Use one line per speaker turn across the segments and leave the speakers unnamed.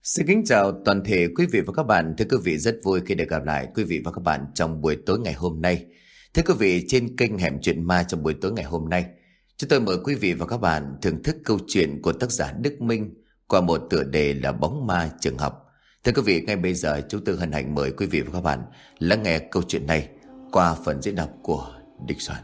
Xin kính chào toàn thể quý vị và các bạn. Thưa quý vị, rất vui khi được gặp lại quý vị và các bạn trong buổi tối ngày hôm nay. Thưa quý vị, trên kênh Hẻm Chuyện Ma trong buổi tối ngày hôm nay, chúng tôi mời quý vị và các bạn thưởng thức câu chuyện của tác giả Đức Minh qua một tựa đề là Bóng Ma Trường Học. Thưa quý vị, ngay bây giờ chúng tôi hân hạnh mời quý vị và các bạn lắng nghe câu chuyện này qua phần diễn đọc của Địch Soạn.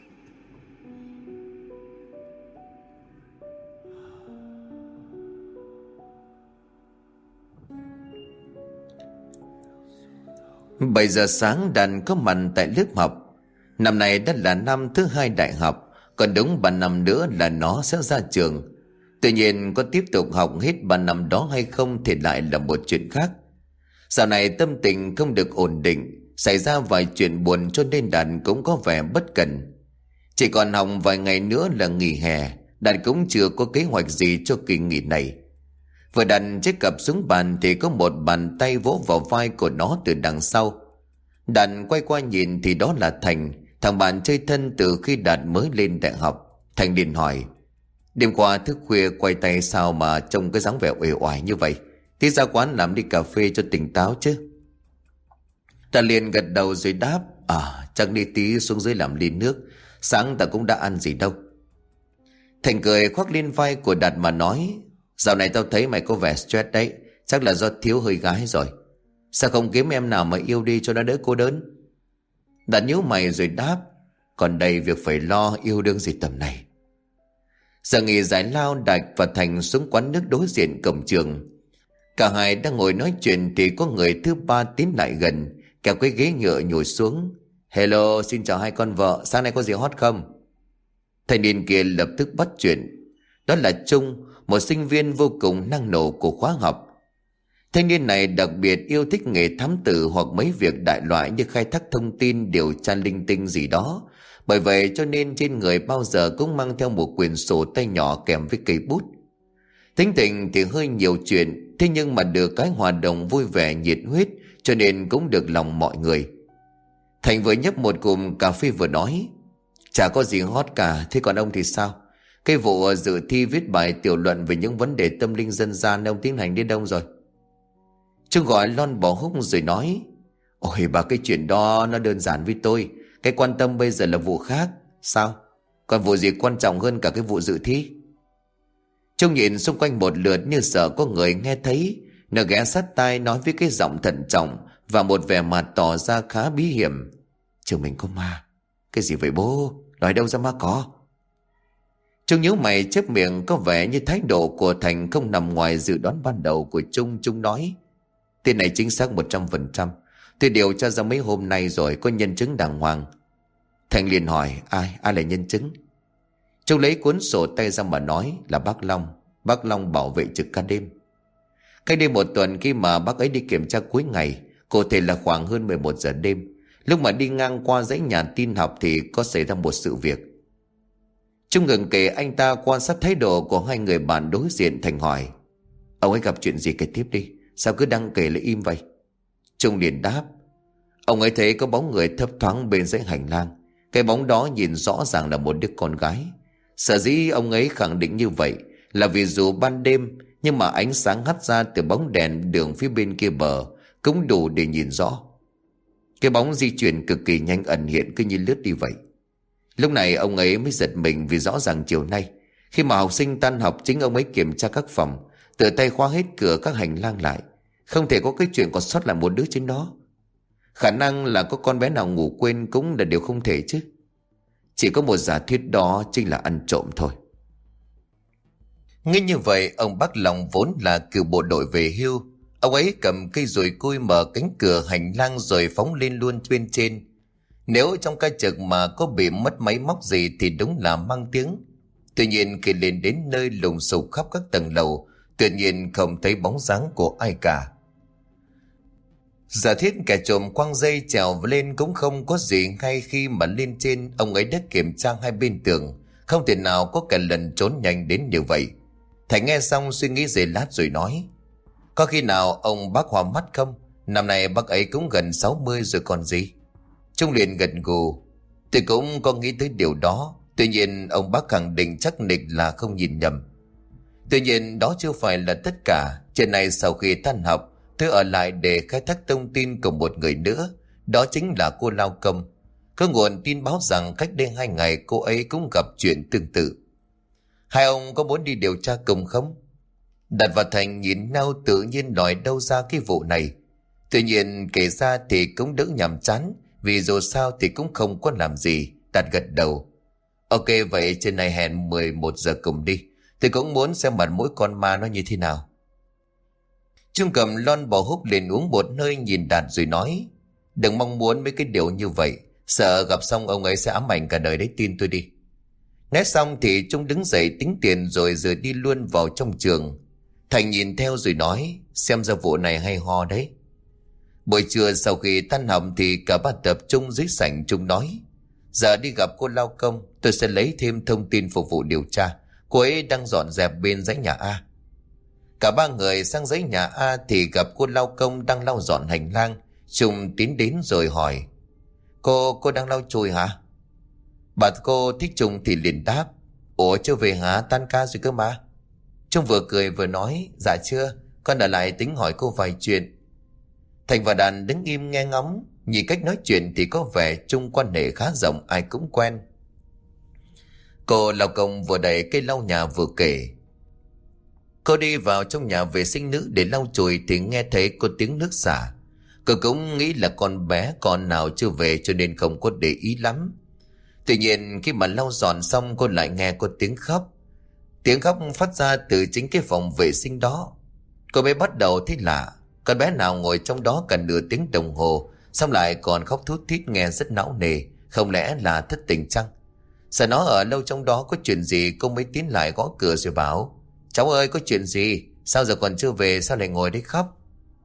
Bảy giờ sáng Đàn có mặt tại lớp học. Năm nay đã là năm thứ 2 đại học, còn đúng 3 năm nữa là nó sẽ ra trường. Tuy nhiên có tiếp tục học hết 3 năm đó hay không thì lại là một chuyện khác. Dạo này tâm tình không được ổn định, xảy ra vài chuyện buồn cho nên Đàn cũng có vẻ bất cần. Chỉ còn học vài ngày nữa là nghỉ hè, Đàn cũng chưa có kế hoạch gì cho kỳ nghỉ này. Vừa đặt chiếc cặp xuống bàn thì có một bàn tay vỗ vào vai của nó từ đằng sau. Đạt quay qua nhìn thì đó là Thành, thằng bạn chơi thân từ khi Đạt mới lên đại học. Thành liền hỏi: "Đêm qua thức khuya quay tay sao mà trông cái dáng vẻ uể oải như vậy? Tí ra quán làm ly cà phê cho tỉnh táo chứ?" Đạt liền gật đầu rồi đáp: Chắc đi tí xuống dưới làm ly nước, sáng ta cũng đã ăn gì đâu." Thành cười khoác lên vai của Đạt mà nói: "Dạo này tao thấy mày có vẻ stress đấy, chắc là do thiếu hơi gái rồi. Sao không kiếm em nào mà yêu đi cho nó đỡ cô đơn?" Đạt nhíu mày rồi đáp: "Còn đây việc phải lo, yêu đương gì tầm này." Giờ nghỉ giải lao, Đạt và Thành xuống quán nước đối diện cổng trường. Cả hai đang ngồi nói chuyện thì có người thứ ba tiến lại gần, kéo cái ghế nhựa ngồi xuống. "Hello, xin chào hai con vợ, sáng nay có gì hot không?" Thanh niên kia lập tức bắt chuyện. Đó là Trung, một sinh viên vô cùng năng nổ của khóa học. Thanh niên này đặc biệt yêu thích nghề thám tử hoặc mấy việc đại loại như khai thác thông tin, điều tra linh tinh gì đó. Bởi vậy cho nên trên người bao giờ cũng mang theo một quyển sổ tay nhỏ kèm với cây bút. Tính tình thì hơi nhiều chuyện, thế nhưng mà được cái hòa đồng vui vẻ nhiệt huyết cho nên cũng được lòng mọi người. Thành vừa nhấp một cụm cà phê vừa nói: "Chả có gì hot cả, thế còn ông thì sao? Cái vụ dự thi viết bài tiểu luận về những vấn đề tâm linh dân gian ông tiến hành đến đâu rồi?" Trung gọi lon bỏ húc rồi nói: "Ôi bà, cái chuyện đó nó đơn giản với tôi. Cái quan tâm bây giờ là vụ khác." "Sao? Còn vụ gì quan trọng hơn cả cái vụ dự thi?" Trung nhìn xung quanh một lượt như sợ có người nghe thấy. Nó ghé sát tai nói với cái giọng thận trọng và một vẻ mặt tỏ ra khá bí hiểm: "Trường mình có ma." "Cái gì vậy bố? Nói đâu ra ma có?" Trung nhíu mày chép miệng, có vẻ như thái độ của Thành không nằm ngoài dự đoán ban đầu của Trung. Trung nói: "Tên này chính xác 100%. Tôi điều tra ra mấy hôm nay rồi, có nhân chứng đàng hoàng." Thành liền hỏi: Ai là nhân chứng?" Trung lấy cuốn sổ tay ra mà nói: "Là bác Long. Bác Long bảo vệ trực ca đêm. Cách đây 1 tuần khi mà bác ấy đi kiểm tra cuối ngày, cụ thể là khoảng hơn 11 giờ đêm, lúc mà đi ngang qua dãy nhà tin học thì có xảy ra một sự việc." Trung ngừng kể, anh ta quan sát thái độ của hai người bạn đối diện. Thành hỏi: "Ông ấy gặp chuyện gì, kể tiếp đi, sao cứ đang kể lại im vậy?" Trung liền đáp: "Ông ấy thấy có bóng người thấp thoáng bên dãy hành lang. Cái bóng đó nhìn rõ ràng là một đứa con gái. Sở dĩ ông ấy khẳng định như vậy là vì dù ban đêm nhưng mà ánh sáng hắt ra từ bóng đèn đường phía bên kia bờ cũng đủ để nhìn rõ. Cái bóng di chuyển cực kỳ nhanh, ẩn hiện cứ như lướt đi vậy. Lúc này ông ấy mới giật mình vì rõ ràng chiều nay khi mà học sinh tan học, chính ông ấy kiểm tra các phòng, tự tay khóa hết cửa các hành lang lại. Không thể có cái chuyện còn sót lại một đứa trên đó. Khả năng là có con bé nào ngủ quên cũng là điều không thể chứ. Chỉ có một giả thuyết, đó chính là ăn trộm thôi." Nghe như vậy, ông bác Long vốn là cựu bộ đội về hưu. Ông ấy cầm cây dùi cui mở cánh cửa hành lang rồi phóng lên luôn bên trên. Nếu trong ca trực mà có bị mất máy móc gì thì đúng là mang tiếng. Tuy nhiên khi lên đến nơi lùng sục khắp các tầng lầu, tuyệt nhiên không thấy bóng dáng của ai cả. Giả thiết kẻ trộm quăng dây trèo lên cũng không có gì. Ngay khi mà lên trên, ông ấy đã kiểm tra hai bên tường, không thể nào có kẻ lần trốn nhanh đến như vậy. Thành nghe xong suy nghĩ giây lát rồi nói: "Có khi nào ông bác hoa mắt không? Năm nay bác ấy cũng gần 60 rồi còn gì." Trung liền gật gù: "Tôi cũng có nghĩ tới điều đó. Tuy nhiên ông bác khẳng định chắc nịch là không nhìn nhầm." Tuy nhiên đó chưa phải là tất cả. Chuyện này sau khi tan học, tôi ở lại để khai thác thông tin của một người nữa. Đó chính là cô Lao Công. Có nguồn tin báo rằng cách đây 2 ngày cô ấy cũng gặp chuyện tương tự. Hai ông có muốn đi điều tra cùng không? Đạt và Thành nhìn nhau tự nhiên nói đâu ra cái vụ này. Tuy nhiên kể ra thì cũng đỡ nhàm chán, vì dù sao thì cũng không có làm gì. Đạt gật đầu. Ok, vậy trên này hẹn 11 giờ cùng đi. Tôi cũng muốn xem mặt mỗi con ma nó như thế nào. Trung cầm lon bò húc lên uống một hơi nhìn Đạt rồi nói: Đừng mong muốn mấy cái điều như vậy. Sợ gặp xong ông ấy sẽ ám ảnh cả đời đấy, tin tôi đi. Nói xong thì Trung đứng dậy tính tiền rồi rời đi luôn vào trong trường. Thành nhìn theo rồi nói: Xem ra vụ này hay ho đấy. Buổi trưa sau khi tan học thì cả ba tập trung dưới sảnh. Trung nói: Giờ đi gặp cô Lao Công, tôi sẽ lấy thêm thông tin phục vụ điều tra. Cô ấy đang dọn dẹp bên dãy nhà A. Cả ba người sang dãy nhà A thì gặp cô Lao Công đang lau dọn hành lang. Trung tiến đến rồi hỏi: Cô đang lau chùi hả? Bà cô thích Trung thì liền đáp: Ủa chưa về hả, tan ca rồi cơ mà. Trung vừa cười vừa nói: Dạ chưa, con ở lại tính hỏi cô vài chuyện. Thành và Đàn đứng im nghe ngóng. Nhìn cách nói chuyện thì có vẻ Trung quan hệ khá rộng, ai cũng quen. Cô Lao Công vừa đẩy cây lau nhà vừa kể: Cô đi vào trong nhà vệ sinh nữ để lau chùi thì nghe thấy có tiếng nước xả. Cô cũng nghĩ là con bé con nào chưa về cho nên không có để ý lắm. Tuy nhiên khi mà lau dọn xong cô lại nghe có tiếng khóc. Tiếng khóc phát ra từ chính cái phòng vệ sinh đó. Cô bé bắt đầu thấy lạ. Con bé nào ngồi trong đó cả nửa tiếng đồng hồ, xong lại còn khóc thút thít nghe rất não nề. Không lẽ là thất tình chăng? Sợ nó ở lâu trong đó có chuyện gì, cô mới tiến lại gõ cửa rồi bảo: Cháu ơi, có chuyện gì? Sao giờ còn chưa về, sao lại ngồi đấy khóc?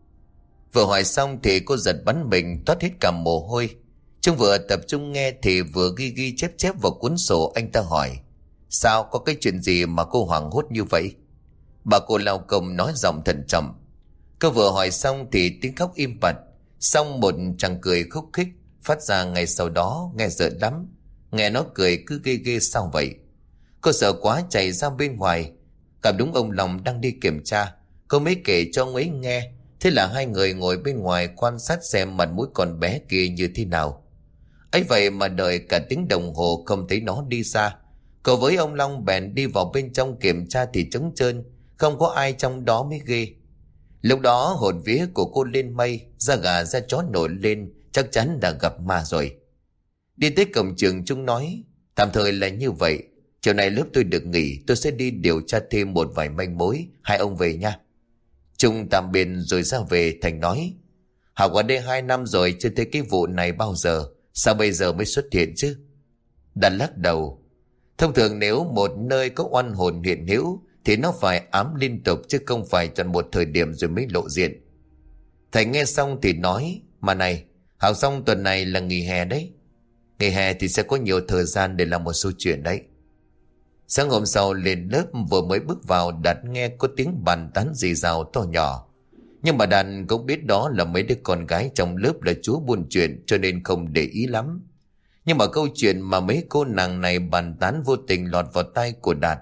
Vừa hỏi xong thì cô giật bắn mình toát hết cả mồ hôi. Trung vừa tập trung nghe thì vừa ghi ghi chép chép vào cuốn sổ. Anh ta hỏi: Sao, có cái chuyện gì mà cô hoảng hốt như vậy? Bà cô Lao Công nói giọng thận trọng. Cô vừa hỏi xong thì tiếng khóc im bặt. Xong một chàng cười khúc khích phát ra ngay sau đó, nghe sợ lắm. Nghe nó cười cứ ghê ghê sao vậy. Cô sợ quá chạy ra bên ngoài. Gặp đúng ông Long đang đi kiểm tra. Cô mới kể cho ông ấy nghe. Thế là hai người ngồi bên ngoài quan sát xem mặt mũi con bé kia như thế nào. Ấy vậy mà đợi cả tiếng đồng hồ không thấy nó đi ra. Cô với ông Long bèn đi vào bên trong kiểm tra thì trống trơn, không có ai trong đó mới ghê. Lúc đó hồn vía của cô lên mây, da gà da chó nổi lên, chắc chắn đã gặp ma rồi. Đi tới cổng trường, Trung nói: Tạm thời là như vậy, chiều nay lớp tôi được nghỉ, tôi sẽ đi điều tra thêm một vài manh mối. Hai ông về nha. Trung tạm biệt rồi ra về. Thành nói: Học ở đây 2 năm rồi chưa thấy cái vụ này bao giờ, sao bây giờ mới xuất hiện chứ? Đàn lắc đầu: Thông thường nếu một nơi có oan hồn hiện hữu thì nó phải ám liên tục, chứ không phải chọn một thời điểm rồi mới lộ diện. Thầy nghe xong thì nói: Mà này, học xong tuần này là nghỉ hè đấy. Nghỉ hè thì sẽ có nhiều thời gian để làm một số chuyện đấy. Sáng hôm sau lên lớp, vừa mới bước vào Đạt nghe có tiếng bàn tán rì rào to nhỏ. Nhưng mà Đạt cũng biết đó là mấy đứa con gái trong lớp là chúa buôn chuyện, cho nên không để ý lắm. Nhưng mà câu chuyện mà mấy cô nàng này bàn tán vô tình lọt vào tai của Đạt.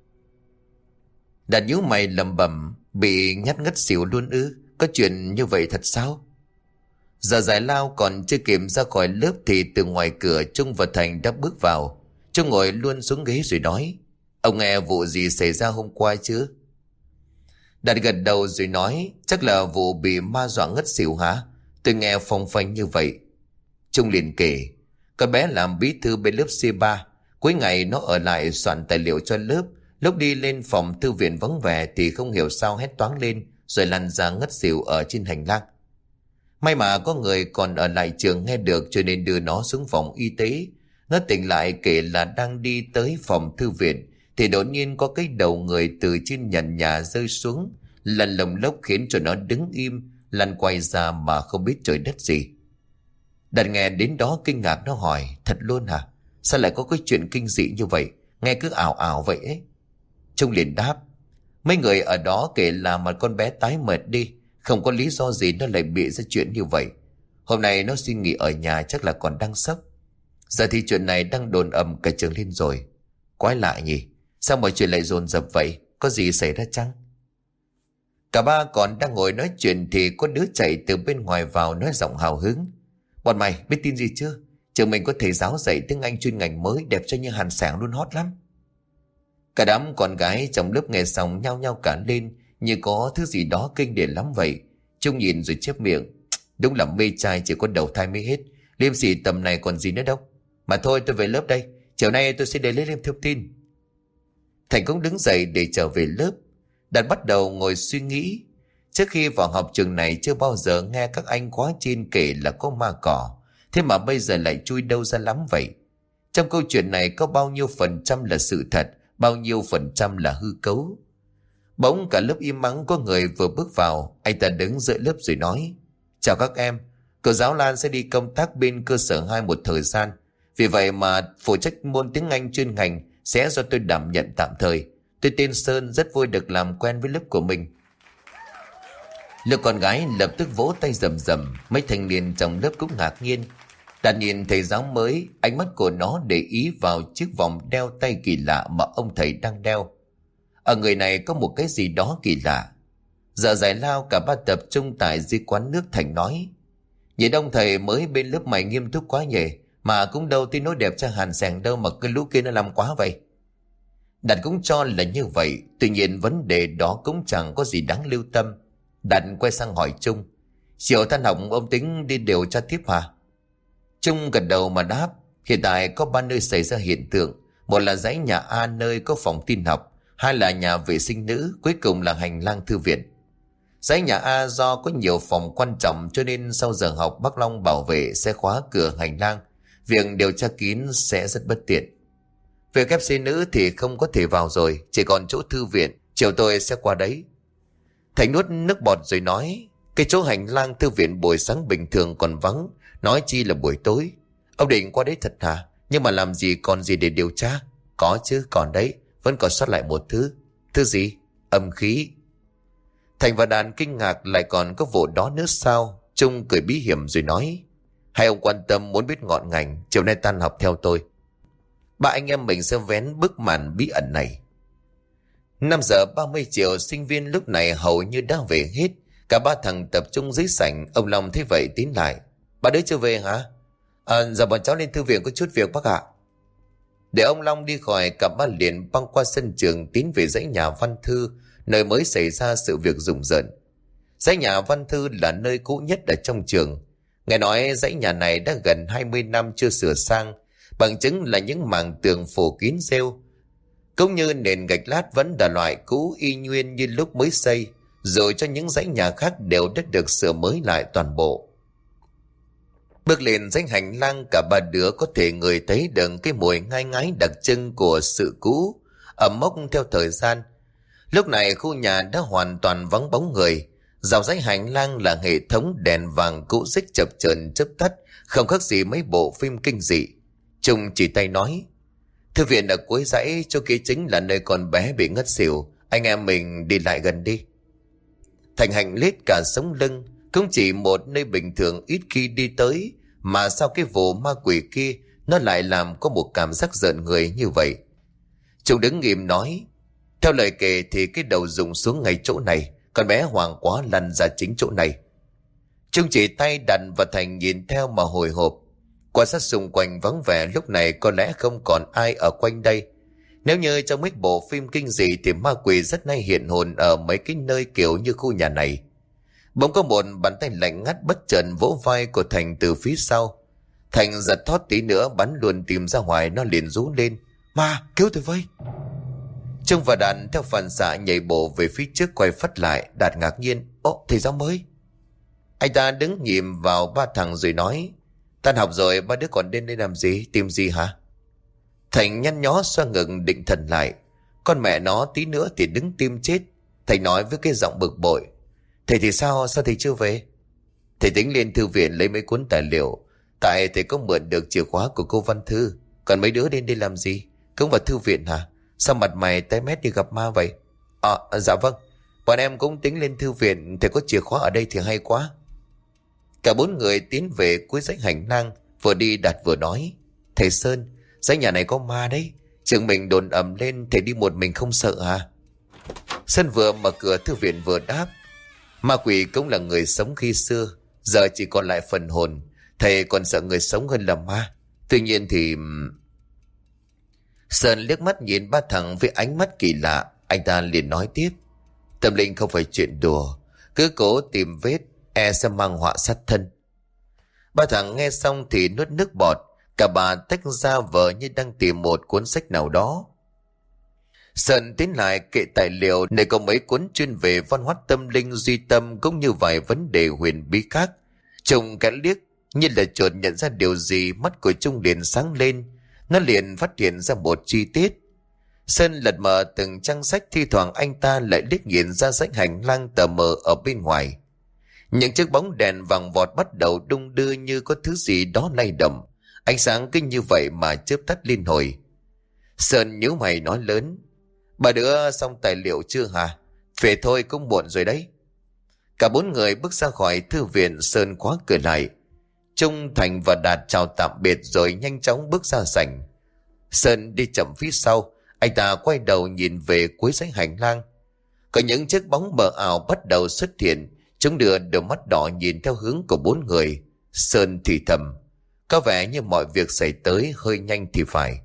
Đạt nhíu mày lẩm bẩm: Bị nhát ngất xỉu luôn ư? Có chuyện như vậy thật sao? Giờ giải lao còn chưa kịp ra khỏi lớp thì từ ngoài cửa Trung và Thành đã bước vào. Trung ngồi luôn xuống ghế rồi nói: Ông nghe vụ gì xảy ra hôm qua chứ? Đạt gật đầu rồi nói: Chắc là vụ bị ma dọa ngất xỉu hả? Tôi nghe phong phanh như vậy. Trung liền kể: Con bé làm bí thư bên lớp C3. Cuối ngày nó ở lại soạn tài liệu cho lớp. Lúc đi lên phòng thư viện vắng vẻ thì không hiểu sao hét toáng lên, rồi lăn ra ngất xỉu ở trên hành lang. May mà có người còn ở lại trường nghe được, cho nên đưa nó xuống phòng y tế. Nó tỉnh lại kể là đang đi tới phòng thư viện thì đột nhiên có cái đầu người từ trên nền nhà rơi xuống, lần lồng lốc khiến cho nó đứng im, lăn quay ra mà không biết trời đất gì. Đạt nghe đến đó kinh ngạc, nó hỏi: Thật luôn hả? Sao lại có cái chuyện kinh dị như vậy? Nghe cứ ảo ảo vậy ấy. Trung liền đáp: Mấy người ở đó kể là mà con bé tái mệt đi, không có lý do gì nó lại bị ra chuyện như vậy. Hôm nay nó suy nghĩ ở nhà, chắc là còn đang sốc. Giờ thì chuyện này đang đồn ầm cả trường lên rồi. Quái lạ nhỉ, sao mọi chuyện lại dồn dập vậy? có gì xảy ra chăng? Cả ba còn đang ngồi nói chuyện thì có đứa chạy từ bên ngoài vào nói giọng hào hứng. Bọn mày biết tin gì chưa? Trường mình có thầy giáo dạy tiếng Anh chuyên ngành mới đẹp cho như hàn sảng luôn, hot lắm. Cả đám con gái trong lớp nghe xong nhao nhao cả lên như có thứ gì đó kinh điển lắm vậy. Trung nhìn rồi chép miệng. Đúng là mê trai chỉ có đầu thai mới hết. Liêm sỉ tầm này còn gì nữa đâu. Mà thôi tôi về lớp đây. Chiều nay tôi sẽ đến lấy Liêm thông tin. Thành cũng đứng dậy để trở về lớp. Đạt bắt đầu ngồi suy nghĩ. Trước khi vào học trường này chưa bao giờ nghe các anh khóa trên kể là có ma cỏ. Thế mà bây giờ lại chui đâu ra lắm vậy? Trong câu chuyện này có bao nhiêu phần trăm là sự thật, bao nhiêu phần trăm là hư cấu? Bỗng cả lớp im mắng, có người vừa bước vào. Anh ta đứng giữa lớp rồi nói: Chào các em, cô giáo Lan sẽ đi công tác bên cơ sở 2 một thời gian. Vì vậy mà phụ trách môn tiếng Anh chuyên ngành sẽ do tôi đảm nhận tạm thời. Tôi tên Sơn, rất vui được làm quen với lớp của mình. Lớp con gái lập tức vỗ tay rầm rầm. Mấy thanh niên trong lớp cũng ngạc nhiên. Đạt nhìn thầy giáo mới, ánh mắt của nó để ý vào chiếc vòng đeo tay kỳ lạ mà ông thầy đang đeo. Ở người này có một cái gì đó kỳ lạ. Giờ giải lao cả ba tập trung tại dưới quán nước. Thành nói: Nhìn ông thầy mới bên lớp mày nghiêm túc quá nhỉ, mà cũng đâu tới nỗi đẹp cho hàn sảng đâu mà cái lũ kia nó làm quá vậy. Đạt cũng cho là như vậy, tuy nhiên vấn đề đó cũng chẳng có gì đáng lưu tâm. Đạt quay sang hỏi Trung: Chiều tan học ông tính đi điều tra tiếp hả? Trung gật đầu mà đáp: Hiện tại có 3 nơi xảy ra hiện tượng. Một là dãy nhà A nơi có phòng tin học, 2 là nhà vệ sinh nữ, cuối cùng là hành lang thư viện. Dãy nhà A do có nhiều phòng quan trọng cho nên sau giờ học bác Long bảo vệ sẽ khóa cửa hành lang. Việc điều tra kín sẽ rất bất tiện. Về FC nữ thì không có thể vào rồi, chỉ còn chỗ thư viện, chiều tôi sẽ qua đấy. Thành nuốt nước bọt rồi nói: Cái chỗ hành lang thư viện buổi sáng bình thường còn vắng, nói chi là buổi tối. Ông định qua đấy thật hả? Nhưng mà làm gì còn gì để điều tra? Có chứ, còn đấy, vẫn còn sót lại một thứ. Thứ gì? Âm khí. Thành và Đàn kinh ngạc, lại còn có vụ đó nữa sao? Trung cười bí hiểm rồi nói: Hai ông quan tâm muốn biết ngọn ngành, chiều nay tan học theo tôi. Ba anh em mình sẽ vén bức màn bí ẩn này. 5 giờ 30 chiều, sinh viên lúc này hầu như đã về hết. Cả ba thằng tập trung dưới sảnh. Ông Long thấy vậy tiến lại: Ba đứa chưa về hả? Giờ bọn cháu lên thư viện có chút việc bác ạ. Để ông Long đi khỏi, cả ba liền băng qua sân trường tiến về dãy nhà văn thư, nơi mới xảy ra sự việc rùng rợn. Dãy nhà văn thư là nơi cũ nhất ở trong trường. Nghe nói dãy nhà này đã gần 20 năm chưa sửa sang, bằng chứng là những mảng tường phủ kín rêu, cũng như nền gạch lát vẫn là loại cũ y nguyên như lúc mới xây, rồi cho những dãy nhà khác đều đã được sửa mới lại toàn bộ. Bước lên dãy hành lang, cả ba đứa có thể ngửi thấy được cái mùi ngai ngái đặc trưng của sự cũ, ẩm mốc theo thời gian. Lúc này khu nhà đã hoàn toàn vắng bóng người. Dọc dãy hành lang là hệ thống đèn vàng cũ rích chập chờn chớp tắt, không khác gì mấy bộ phim kinh dị. Trung chỉ tay nói: Thư viện ở cuối dãy, chỗ kia chính là nơi con bé bị ngất xỉu. Anh em mình đi lại gần đi. Thành Hạnh lết cả sống lưng. Cũng chỉ một nơi bình thường ít khi đi tới, mà sao cái vụ ma quỷ kia nó lại làm có một cảm giác rợn người như vậy. Trung đứng nghiêm nói: Theo lời kể thì cái đầu rụng xuống ngay chỗ này, con bé hoảng quá lăn ra chính chỗ này. Trung chỉ tay Đàn và Thành nhìn theo mà hồi hộp. Quan sát xung quanh vắng vẻ, lúc này có lẽ không còn ai ở quanh đây. Nếu như trong mấy bộ phim kinh dị thì ma quỷ rất hay hiện hồn ở mấy cái nơi kiểu như khu nhà này. Bỗng có một bàn tay lạnh ngắt bất chợt vỗ vai của Thành từ phía sau. Thành giật thót tí nữa bắn luôn tìm ra ngoài, nó liền rú lên: Ma, cứu tôi với! Trung và Đàn theo phản xạ nhảy bộ về phía trước, quay phắt lại. Đạt ngạc nhiên: Ồ, thầy giáo mới! Anh ta đứng nhìn vào ba thằng rồi nói: Tan học rồi, ba đứa còn đến đây làm gì, tìm gì hả? Thành nhăn nhó xoa ngực định thần lại. Con mẹ nó, tí nữa thì đứng tim chết. Thầy nói với cái giọng bực bội: Thầy thì sao thầy chưa về? Thầy tính lên thư viện lấy mấy cuốn tài liệu, tại thầy có mượn được chìa khóa của cô Văn Thư. Còn mấy đứa đến đây làm gì? Cũng vào thư viện hả? Sao mặt mày tái mét như gặp ma vậy? Dạ vâng, bọn em cũng tính lên thư viện, thầy có chìa khóa ở đây thì hay quá. Cả 4 người tiến về cuối dãy hành lang. Vừa đi Đạt vừa nói: Thầy Sơn, dãy nhà này có ma đấy. Trường mình đồn ầm lên, thầy đi một mình không sợ à? Sơn vừa mở cửa thư viện vừa đáp: Ma quỷ cũng là người sống khi xưa, giờ chỉ còn lại phần hồn. Thầy còn sợ người sống hơn là ma. Tuy nhiên thì... Sơn liếc mắt nhìn ba thằng với ánh mắt kỳ lạ. Anh ta liền nói tiếp: Tâm linh không phải chuyện đùa, cứ cố tìm vết e sẽ mang họa sát thân. Ba thằng nghe xong thì nuốt nước bọt. Cả bà tách ra vờ như đang tìm một cuốn sách nào đó. Sơn tiến lại kệ tài liệu để có mấy cuốn chuyên về văn hóa tâm linh duy tâm, cũng như vài vấn đề huyền bí khác. Trông cái liếc như là chợt nhận ra điều gì, mắt của Trung liền sáng lên. Nó liền phát hiện ra một chi tiết. Sơn lật mở từng trang sách, thi thoảng anh ta lại liếc nhìn ra dãy hành lang tờ mờ ở bên ngoài. Những chiếc bóng đèn vàng vọt bắt đầu đung đưa như có thứ gì đó lay động. Ánh sáng cứ như vậy mà chớp tắt liên hồi. Sơn nhíu mày nói lớn: Bà đứa xong tài liệu chưa hả? Về thôi, cũng muộn rồi đấy. Cả bốn người bước ra khỏi thư viện. Sơn khóa cửa lại. Trung, Thành và Đạt chào tạm biệt rồi nhanh chóng bước ra sảnh. Sơn đi chậm phía sau. Anh ta quay đầu nhìn về cuối dãy hành lang. Có những chiếc bóng mờ ảo bắt đầu xuất hiện. Chúng đưa đôi mắt đỏ nhìn theo hướng của bốn người. Sơn thì thầm: Có vẻ như mọi việc xảy tới hơi nhanh thì phải.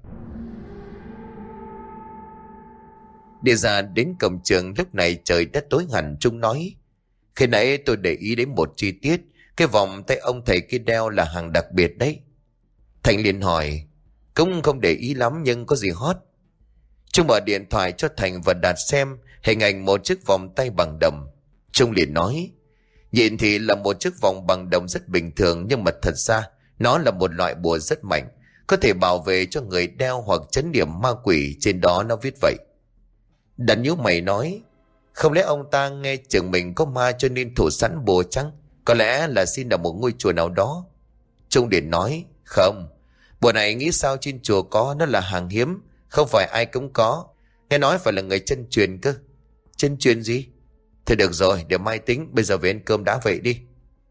Đi ra đến cổng trường, lúc này trời đã tối hẳn. Trung nói: Khi nãy tôi để ý đến một chi tiết. Cái vòng tay ông thầy kia đeo là hàng đặc biệt đấy. Thành liền hỏi: Cũng không để ý lắm nhưng có gì hot? Trung mở điện thoại cho Thành và Đạt xem hình ảnh một chiếc vòng tay bằng đồng. Trung liền nói: Nhìn thì là một chiếc vòng bằng đồng rất bình thường, nhưng mà thật ra nó là một loại bùa rất mạnh, có thể bảo vệ cho người đeo hoặc trấn điểm ma quỷ. Trên đó nó viết vậy. Đạt nhíu mày nói: Không lẽ ông ta nghe chừng mình có ma cho nên thủ sẵn bùa chăng? Có lẽ là xin ở một ngôi chùa nào đó. Trung liền nói: Không, bùa này nghĩ sao trên chùa có, nó là hàng hiếm, không phải ai cũng có. Nghe nói phải là người chân truyền cơ. Chân truyền gì? Thôi được rồi, để mai tính, bây giờ về ăn cơm đã vậy đi.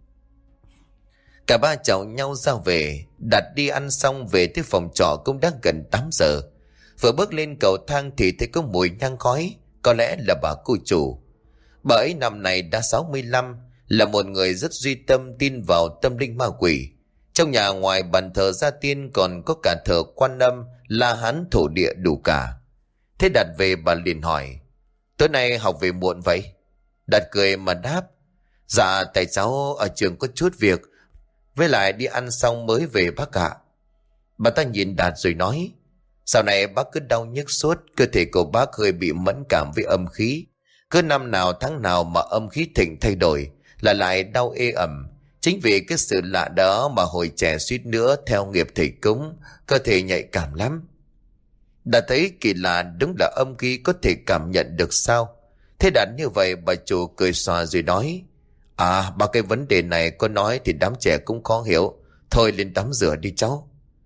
Cả ba chào nhau ra về. Đạt đi ăn xong về tới phòng trọ cũng đã gần 8 giờ. Vừa bước lên cầu thang thì thấy có mùi nhang khói. Có lẽ là bà cô chủ. Bà ấy năm nay đã 65, là một người rất duy tâm, tin vào tâm linh ma quỷ. Trong nhà ngoài bàn thờ gia tiên còn có cả thờ Quan Âm, La Hán, thổ địa đủ cả. Thế Đạt về bà liền hỏi: Tối nay học về muộn vậy? Đạt cười mà đáp: Dạ tại cháu ở trường có chút việc, với lại đi ăn xong mới về bác ạ. Bà ta nhìn Đạt rồi nói: Sau này bác cứ đau nhức suốt, cơ thể của bác hơi bị mẫn cảm với âm khí. Cứ năm nào tháng nào mà âm khí thịnh thay đổi là lại đau ê ẩm. Chính vì cái sự lạ đó mà hồi trẻ suýt nữa theo nghiệp thầy cúng, cơ thể nhạy cảm lắm. Đã thấy kỳ lạ, đúng là âm khí có thể cảm nhận được sao? Thế Đạt như vậy bà chủ cười xòa rồi nói: Ba cái vấn đề này có nói thì đám trẻ cũng khó hiểu. Thôi lên tắm rửa đi cháu.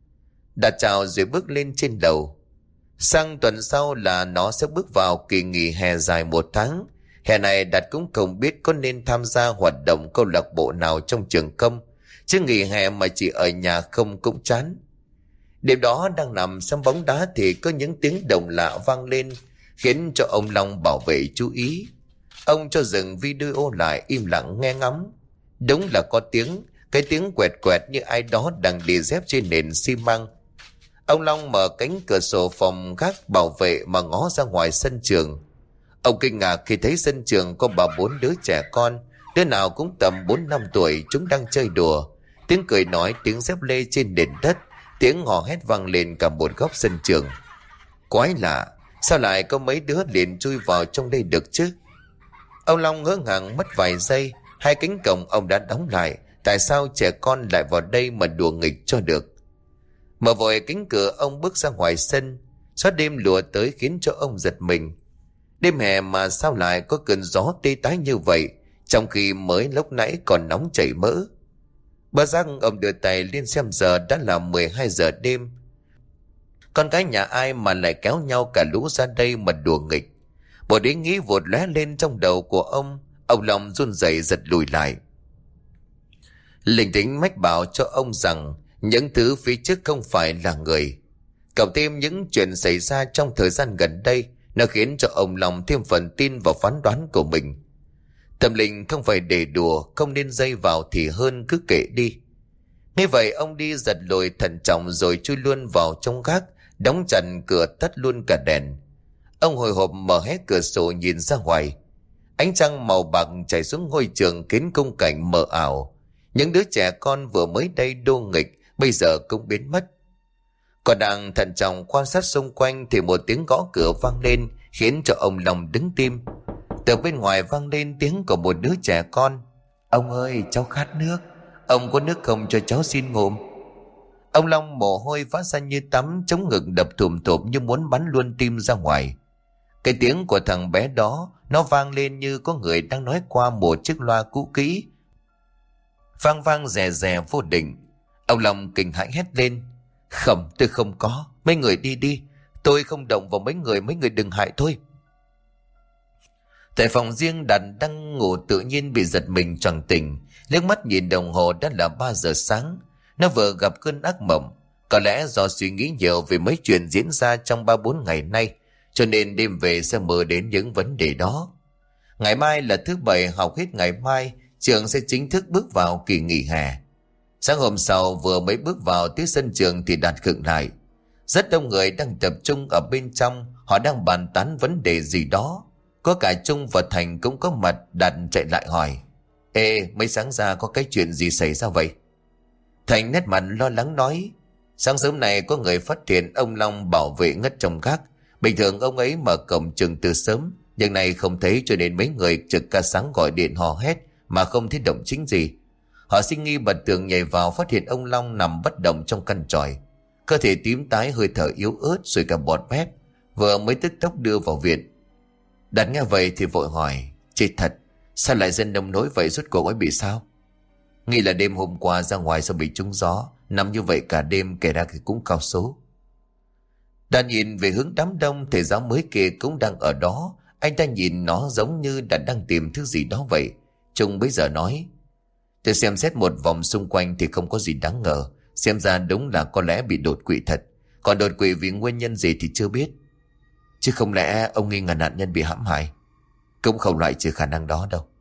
Đạt chào rồi bước lên trên lầu. Sang tuần sau là nó sẽ bước vào kỳ nghỉ hè dài 1 tháng. Hè này Đạt cũng không biết có nên tham gia hoạt động câu lạc bộ nào trong trường công, chứ nghỉ hè mà chỉ ở nhà không cũng chán. Đêm đó đang nằm xem bóng đá thì có những tiếng động lạ vang lên, khiến cho ông Long bảo vệ chú ý. Ông cho dừng video lại, im lặng nghe ngóng. Đúng là có tiếng, cái tiếng quẹt quẹt như ai đó đang đi dép trên nền xi măng. Ông Long mở cánh cửa sổ phòng gác bảo vệ mà ngó ra ngoài sân trường. Ông kinh ngạc khi thấy sân trường có 3-4 đứa trẻ con, đứa nào cũng tầm 4-5 tuổi, chúng đang chơi đùa. Tiếng cười nói, tiếng dép lê trên nền đất, tiếng hò hét vang lên cả một góc sân trường. Quái lạ, sao lại có mấy đứa liền chui vào trong đây được chứ? Ông Long ngỡ ngàng mất vài giây. Hai cánh cổng ông đã đóng lại, tại sao trẻ con lại vào đây mà đùa nghịch cho được? Mở vội cánh cửa, ông bước ra ngoài sân. Gió đêm lùa tới khiến cho ông giật mình. Đêm hè mà sao lại có cơn gió tê tái như vậy, trong khi mới lúc nãy còn nóng chảy mỡ. Bơ giác ông đưa tay lên xem giờ, đã là 12 giờ đêm. Con cái nhà ai mà lại kéo nhau cả lũ ra đây mà đùa nghịch? Một ý nghĩ vụt lóe lên trong đầu của ông Long run rẩy giật lùi lại. Linh tính mách bảo cho ông rằng những thứ phía trước không phải là người. Cộng thêm những chuyện xảy ra trong thời gian gần đây, Nó khiến cho ông Long thêm phần tin vào phán đoán của mình. Tâm linh không phải để đùa, không nên dây vào thì hơn, cứ kệ đi. Nghe vậy ông đi giật lùi thận trọng rồi chui luôn vào trong gác, đóng chặt cửa, tắt luôn cả đèn. Ông hồi hộp mở hé cửa sổ nhìn ra ngoài. Ánh trăng màu bạc chảy xuống ngôi trường khiến khung cảnh mờ ảo. Những đứa trẻ con vừa mới đây đô nghịch bây giờ cũng biến mất. Còn đang thận trọng quan sát xung quanh thì một tiếng gõ cửa vang lên khiến cho ông Long đứng tim. Từ bên ngoài vang lên tiếng của một đứa trẻ con. Ông ơi, cháu khát nước. Ông có nước không cho cháu xin ngụm. Ông Long mồ hôi vã ra như tắm, chống ngực đập thùm thụp như muốn bắn luôn tim ra ngoài. Cái tiếng của thằng bé đó nó vang lên như có người đang nói qua một chiếc loa cũ kỹ, vang vang rè rè vô định. Ông Long kinh hãi hét lên. Không, tôi không có. Mấy người đi đi. Tôi không động vào mấy người đừng hại tôi. Tại phòng riêng Đạt đang ngủ tự nhiên bị giật mình choàng tỉnh. Liếc mắt nhìn đồng hồ đã là 3 giờ sáng. Nó vừa gặp cơn ác mộng. Có lẽ do suy nghĩ nhiều về mấy chuyện diễn ra trong 3-4 ngày nay, cho nên đêm về sẽ mơ đến những vấn đề đó. Ngày mai là thứ Bảy, học hết ngày mai trường sẽ chính thức bước vào kỳ nghỉ hè. Sáng hôm sau vừa mới bước vào tới sân trường thì Đạt khựng lại. Rất đông người đang tập trung ở bên trong, họ đang bàn tán vấn đề gì đó. Có cả Trung và Thành cũng có mặt. Đạt chạy lại hỏi. Ê, mấy sáng ra có cái chuyện gì xảy ra vậy? Thành nét mặt lo lắng nói. Sáng sớm này có người phát hiện ông Long bảo vệ ngất trong gác. Bình thường ông ấy mở cổng trường từ sớm, nhưng này không thấy cho nên mấy người trực ca sáng gọi điện hò hét mà không thấy động tĩnh gì. Họ sinh nghi bật tường nhảy vào phát hiện ông Long nằm bất động trong căn tròi, cơ thể tím tái, hơi thở yếu ớt rồi cả bọt mép, vừa mới tức tốc đưa vào viện. Đạt nghe vậy thì vội hỏi. Chết thật, sao lại dân đông nối vậy, rốt cuộc ấy bị sao? Nghĩ là đêm hôm qua ra ngoài sao bị trúng gió, nằm như vậy cả đêm, kể ra thì cũng cao số. Đạt nhìn về hướng đám đông, thầy giáo mới kia cũng đang ở đó. Anh ta nhìn nó giống như đang tìm thứ gì đó vậy. Trung bây giờ nói. Tôi xem xét một vòng xung quanh thì không có gì đáng ngờ. Xem ra đúng là có lẽ bị đột quỵ thật. Còn đột quỵ vì nguyên nhân gì thì chưa biết. Chứ không lẽ ông nghi ngờ nạn nhân bị hãm hại? Cũng không loại trừ khả năng đó đâu.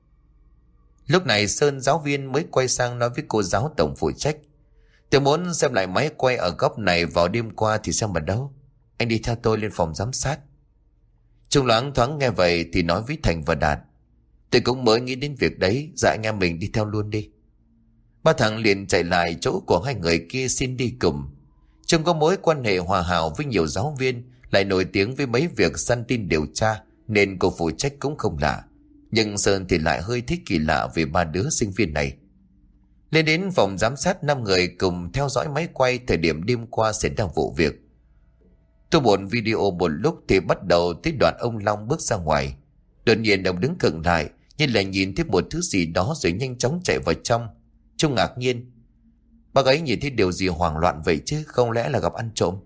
Lúc này Sơn giáo viên mới quay sang nói với cô giáo tổng phụ trách. Tôi muốn xem lại máy quay ở góc này vào đêm qua thì xem ở đâu. Anh đi theo tôi lên phòng giám sát. Trung loáng thoáng nghe vậy thì nói với Thành và Đạt. Tôi cũng mới nghĩ đến việc đấy, dạ anh em mình đi theo luôn đi. Ba thằng liền chạy lại chỗ của hai người kia xin đi cùng. Trung có mối quan hệ hòa hảo với nhiều giáo viên, lại nổi tiếng với mấy việc săn tin điều tra, nên cô phụ trách cũng không lạ. Nhưng Sơn thì lại hơi thích kỳ lạ về ba đứa sinh viên này. Lên đến phòng giám sát, 5 người cùng theo dõi máy quay thời điểm đêm qua xảy ra vụ việc. Tôi buồn video một lúc thì bắt đầu tới đoạn ông Long bước ra ngoài. Đột nhiên ông đứng khựng lại, như là nhìn thấy một thứ gì đó rồi nhanh chóng chạy vào trong. Trung ngạc nhiên. Bác ấy nhìn thấy điều gì hoảng loạn vậy chứ, không lẽ là gặp ăn trộm?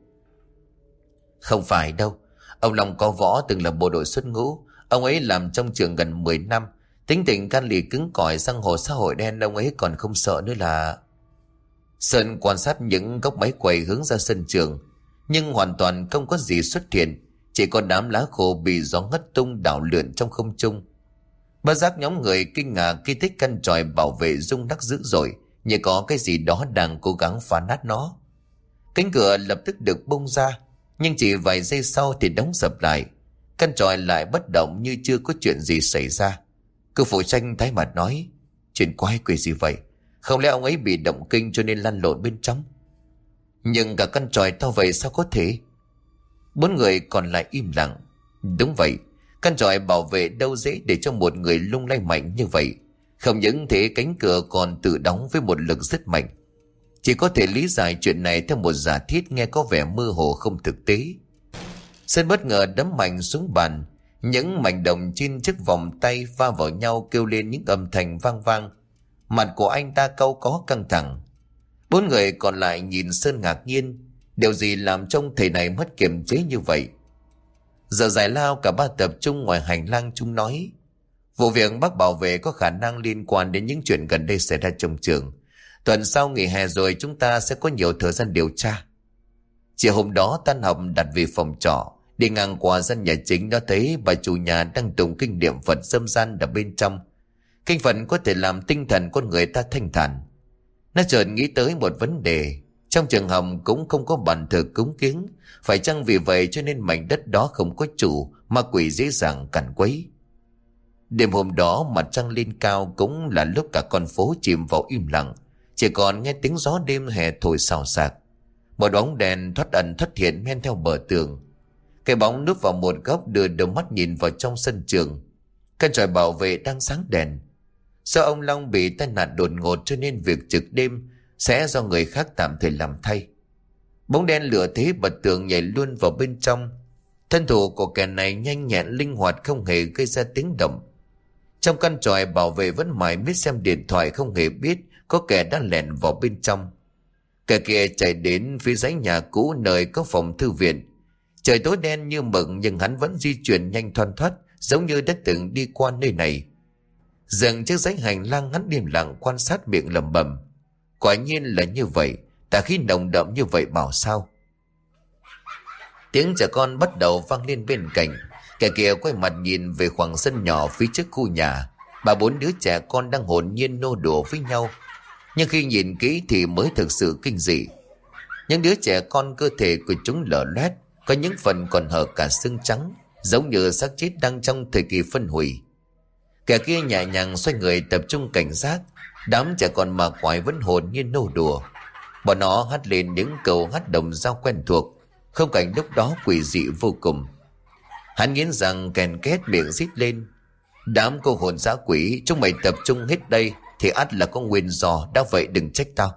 Không phải đâu. Ông Long có võ, từng là bộ đội xuất ngũ. Ông ấy làm trong trường gần 10 năm. Tính tình can lì cứng cỏi, sang hồ xã hội đen ông ấy còn không sợ nữa là... Sơn quan sát những góc máy quay hướng ra sân trường, nhưng hoàn toàn không có gì xuất hiện, chỉ có đám lá khô bị gió ngất tung đảo lượn trong không trung. Bất giác nhóm người kinh ngạc khi thấy căn tròi bảo vệ rung lắc dữ dội, như có cái gì đó đang cố gắng phá nát nó. Cánh cửa lập tức được bung ra, nhưng chỉ vài giây sau thì đóng sập lại. Căn tròi lại bất động như chưa có chuyện gì xảy ra. Cô phụ trách tái mặt nói. Chuyện quái quỷ gì vậy? Không lẽ ông ấy bị động kinh cho nên lăn lộn bên trong? Nhưng cả căn tròi to vậy sao có thể? 4 người còn lại im lặng. Đúng vậy, căn tròi bảo vệ đâu dễ để cho một người lung lay mạnh như vậy. Không những thế, cánh cửa còn tự đóng với một lực rất mạnh. Chỉ có thể lý giải chuyện này theo một giả thiết nghe có vẻ mơ hồ không thực tế. Sơn bất ngờ đấm mạnh xuống bàn. Những mảnh đồng trên chiếc vòng tay va vào nhau kêu lên những âm thanh vang vang. Mặt của anh ta cau có căng thẳng. 4 người còn lại nhìn Sơn ngạc nhiên. Điều gì làm trông thầy này mất kiềm chế như vậy? Giờ giải lao cả ba tập trung ngoài hành lang. Chúng nói vụ việc bác bảo vệ có khả năng liên quan đến những chuyện gần đây xảy ra trong trường. Tuần sau nghỉ hè rồi chúng ta sẽ có nhiều thời gian điều tra. Chiều hôm đó tan học, đặt về phòng trọ. Đi ngang qua gian nhà chính, nó thấy bà chủ nhà đang tụng kinh niệm Phật râm ran ở bên trong. Kinh Phật có thể làm tinh thần con người ta thanh thản. Nó chợt nghĩ tới một vấn đề. Trong trường hợp cũng không có bàn thờ cúng kiếng, phải chăng vì vậy cho nên mảnh đất đó không có chủ, ma quỷ dễ dàng càn quấy? Đêm hôm đó mặt trăng lên cao, cũng là lúc cả con phố chìm vào im lặng, chỉ còn nghe tiếng gió đêm hè thổi xào xạc. Một bóng đèn thoát ẩn thoát hiện men theo bờ tường. Cái bóng núp vào một góc, đưa đôi mắt nhìn vào trong sân trường. Căn tròi bảo vệ đang sáng đèn. Do ông Long bị tai nạn đột ngột cho nên việc trực đêm sẽ do người khác tạm thời làm thay. Bóng đen lửa thế bật tường nhảy luôn vào bên trong. Thân thủ của kẻ này nhanh nhẹn linh hoạt, không hề gây ra tiếng động. Trong căn tròi bảo vệ vẫn mải miết xem điện thoại, không hề biết có kẻ đã lẻn vào bên trong. Kẻ kia chạy đến phía dãy nhà cũ nơi có phòng thư viện. Trời tối đen như mực nhưng hắn vẫn di chuyển nhanh thoăn thoắt, giống như đã từng đi qua nơi này. Dừng trước dãy hành lang, hắn im lặng quan sát, miệng lẩm bẩm: quả nhiên là như vậy, tà khí nồng đậm như vậy bảo sao. Tiếng trẻ con bắt đầu vang lên bên cạnh. Kẻ kia quay mặt nhìn về khoảng sân nhỏ phía trước khu nhà. Ba bốn đứa trẻ con đang hồn nhiên nô đùa với nhau, nhưng khi nhìn kỹ thì mới thực sự kinh dị. Những đứa trẻ con, cơ thể của chúng lở loét, có những phần còn hở cả xương trắng, giống như xác chết đang trong thời kỳ phân hủy. Kẻ kia nhẹ nhàng xoay người tập trung cảnh giác. Đám trẻ con ma quái vẫn hồn nhiên nô đùa. Bọn nó hát lên những câu hát đồng dao quen thuộc. Không cảnh lúc đó quỷ dị vô cùng. Hắn nghiến rằng kèn két, miệng rít lên: đám cô hồn dã quỷ, chúng mày tập trung hết đây thì ắt là có nguyên do, đã vậy đừng trách tao.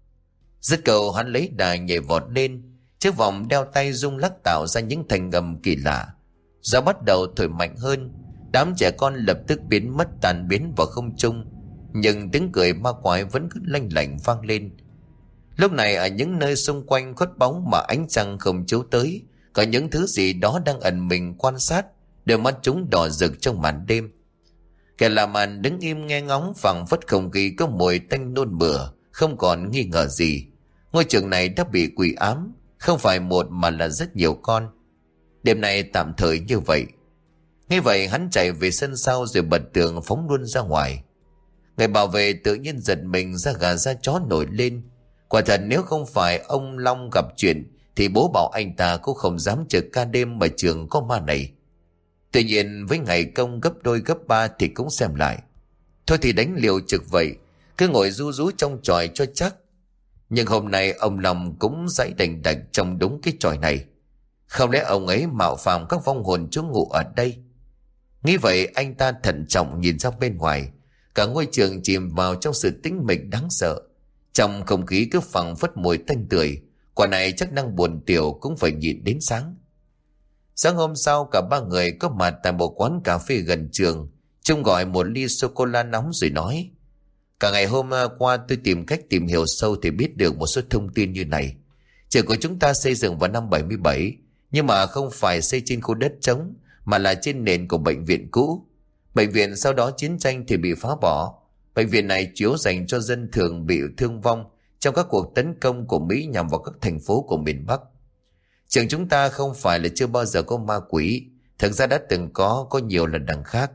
Dứt câu hắn lấy đà nhảy vọt lên. Chiếc vòng đeo tay rung lắc tạo ra những thanh âm kỳ lạ. Gió bắt đầu thổi mạnh hơn. Đám trẻ con lập tức biến mất, tan biến vào không trung. Nhưng tiếng cười ma quái vẫn cứ lanh lảnh vang lên. Lúc này ở những nơi xung quanh khuất bóng mà ánh trăng không chiếu tới, có những thứ gì đó đang ẩn mình quan sát. Đôi mắt chúng đỏ rực trong màn đêm. Kẻ làm màn đứng im nghe ngóng, phảng phất không khí có mùi tanh nôn mửa. Không còn nghi ngờ gì, ngôi trường này đã bị quỷ ám, không phải một mà là rất nhiều con. Đêm nay tạm thời như vậy. Nghe vậy hắn chạy về sân sau rồi bật tường phóng luôn ra ngoài. Người bảo vệ tự nhiên giật mình, da gà da chó nổi lên. Quả thật nếu không phải ông Long gặp chuyện thì bố bảo anh ta cũng không dám trực ca đêm mà trường có ma này. Tuy nhiên với ngày công gấp đôi gấp ba thì cũng xem lại. Thôi thì đánh liều trực vậy, cứ ngồi ru rú trong tròi cho chắc. Nhưng hôm nay ông Long cũng dãy đành đạch trong đúng cái tròi này. Không lẽ ông ấy mạo phạm các vong hồn trú ngụ ở đây? Nghĩ vậy anh ta thận trọng nhìn ra bên ngoài. Cả ngôi trường chìm vào trong sự tĩnh mịch đáng sợ. Trong không khí cứ phảng phất mùi tanh tưởi. Quả này chắc đang buồn tiểu cũng phải nhịn đến sáng. Sáng hôm sau cả ba người có mặt tại một quán cà phê gần trường. Trung gọi một ly sô-cô-la nóng rồi nói: cả ngày hôm qua tôi tìm cách tìm hiểu sâu thì biết được một số thông tin như này. Trường của chúng ta xây dựng vào năm 77, nhưng mà không phải xây trên khu đất trống, mà là trên nền của bệnh viện cũ. Bệnh viện sau đó chiến tranh thì bị phá bỏ. Bệnh viện này chủ yếu dành cho dân thường bị thương vong trong các cuộc tấn công của Mỹ nhằm vào các thành phố của miền Bắc. Trường chúng ta không phải là chưa bao giờ có ma quỷ, thực ra đã từng có nhiều lần đằng khác.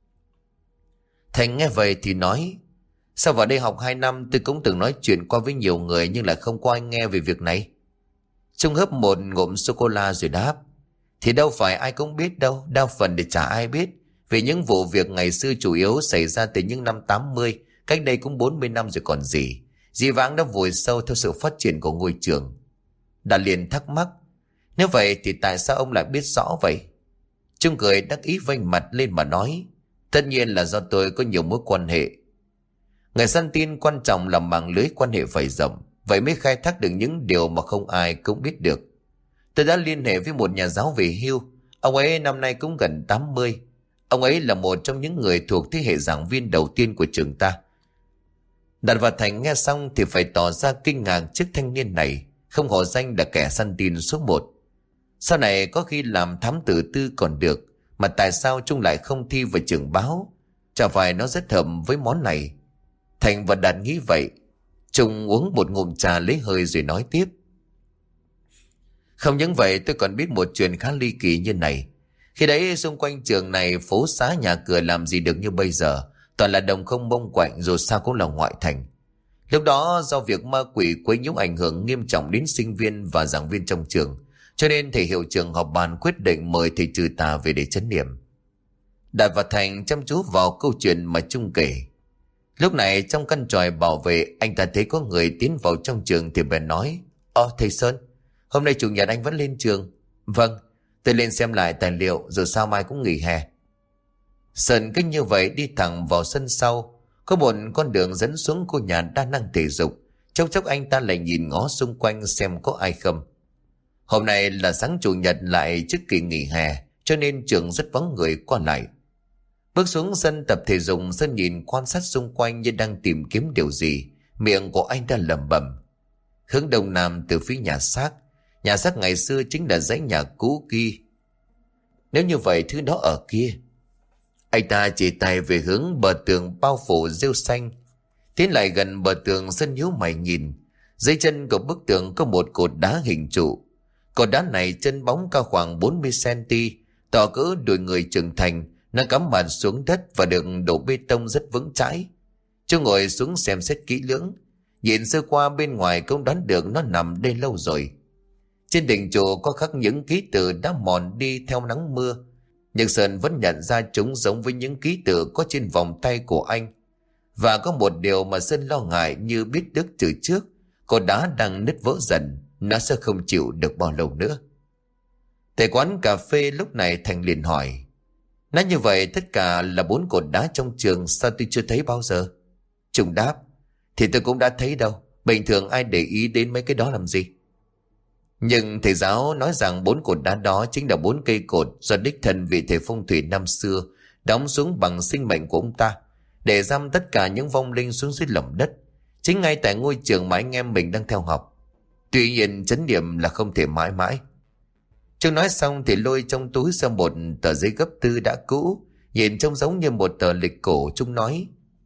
Thành nghe vậy thì nói: sao vào đây học 2 năm tôi cũng từng nói chuyện qua với nhiều người nhưng lại không có ai nghe về việc này. Trung hấp một ngụm sô-cô-la rồi đáp: thì đâu phải ai cũng biết đâu, đa phần thì chả ai biết. Vì những vụ việc ngày xưa chủ yếu xảy ra từ những năm 80, cách đây cũng 40 năm rồi còn gì. Dĩ vãng đã vùi sâu theo sự phát triển của ngôi trường. Đạt liền thắc mắc: nếu vậy thì tại sao ông lại biết rõ vậy? Trung cười đắc ý vênh mặt lên mà nói: tất nhiên là do tôi có nhiều mối quan hệ. Người săn tin quan trọng là mạng lưới quan hệ phải rộng, vậy mới khai thác được những điều mà không ai cũng biết được. Tôi đã liên hệ với một nhà giáo về hưu. Ông ấy năm nay cũng gần 80. Ông ấy là một trong những người thuộc thế hệ giảng viên đầu tiên của trường ta. Đạt và Thành nghe xong thì phải tỏ ra kinh ngạc trước thanh niên này, không hổ danh là kẻ săn tin số 1. Sau này có khi làm thám tử tư còn được, mà tại sao Trung lại không thi vào trường báo? Chả phải nó rất hợp với món này. Thành và Đạt nghĩ vậy. Trung uống một ngụm trà lấy hơi rồi nói tiếp: Không những vậy, tôi còn biết một chuyện khá ly kỳ như này. Khi đấy xung quanh trường này, phố xá nhà cửa làm gì được như bây giờ, toàn là đồng không mông quạnh, dù sao cũng là ngoại thành. Lúc đó do việc ma quỷ quấy nhiễu ảnh hưởng nghiêm trọng đến sinh viên và giảng viên trong trường, cho nên thầy hiệu trưởng họp bàn quyết định mời thầy trừ tà về để trấn niệm. Đạt và Thành chăm chú vào câu chuyện mà Trung kể. Lúc này trong căn tròi bảo vệ, anh ta thấy có người tiến vào trong trường thì bèn nói: Thầy Sơn, hôm nay chủ nhật anh vẫn lên trường? Vâng, tôi lên xem lại tài liệu rồi sao mai cũng nghỉ hè. Sơn kinh như vậy đi thẳng vào sân sau. Có một con đường dẫn xuống khu nhà đa năng thể dục. Chốc chốc anh ta lại nhìn ngó xung quanh xem có ai không. Hôm nay là sáng chủ nhật lại trước kỳ nghỉ hè, cho nên trường rất vắng người qua lại. Bước xuống sân tập thể dục, Sơn nhìn quan sát xung quanh như đang tìm kiếm điều gì. Miệng của anh ta lẩm bẩm: hướng đông nam từ phía nhà xác. Nhà xác ngày xưa chính là dãy nhà cũ kia. Nếu như vậy thứ đó ở kia. Anh ta chỉ tay về hướng bờ tường bao phủ rêu xanh. Tiến lại gần bờ tường, Sơn nhíu mày nhìn. Dưới chân của bức tường có một cột đá hình trụ. Cột đá này chân bóng cao khoảng 40cm, to cỡ đùi người trưởng thành. Nó cắm mặt xuống đất và được đổ bê tông rất vững chãi. Chú ngồi xuống xem xét kỹ lưỡng. Nhìn sơ qua bên ngoài cũng đoán được nó nằm đây lâu rồi. Trên đỉnh trụ có khắc những ký tự đã mòn đi theo nắng mưa, nhưng Sơn vẫn nhận ra chúng giống với những ký tự có trên vòng tay của anh. Và có một điều mà Sơn lo ngại, như biết được từ trước, cột đá đang nứt vỡ dần, nó sẽ không chịu được bao lâu nữa. Tại quán cà phê lúc này Thành liền hỏi: nói như vậy tất cả là 4 cột đá trong trường, sao tôi chưa thấy bao giờ? Trung đáp: thì tôi cũng đã thấy đâu, bình thường ai để ý đến mấy cái đó làm gì. Nhưng thầy giáo nói rằng 4 cột đá đó chính là 4 cây cột do đích thân vị thầy phong thủy năm xưa đóng xuống bằng sinh mệnh của ông ta, để giam tất cả những vong linh xuống dưới lòng đất, chính ngay tại ngôi trường mà anh em mình đang theo học. Tuy nhiên chấn niệm là không thể mãi mãi. Chúng nói xong thì lôi trong túi ra một tờ giấy gấp tư đã cũ, nhìn trông giống như một tờ lịch cổ. Chúng nói: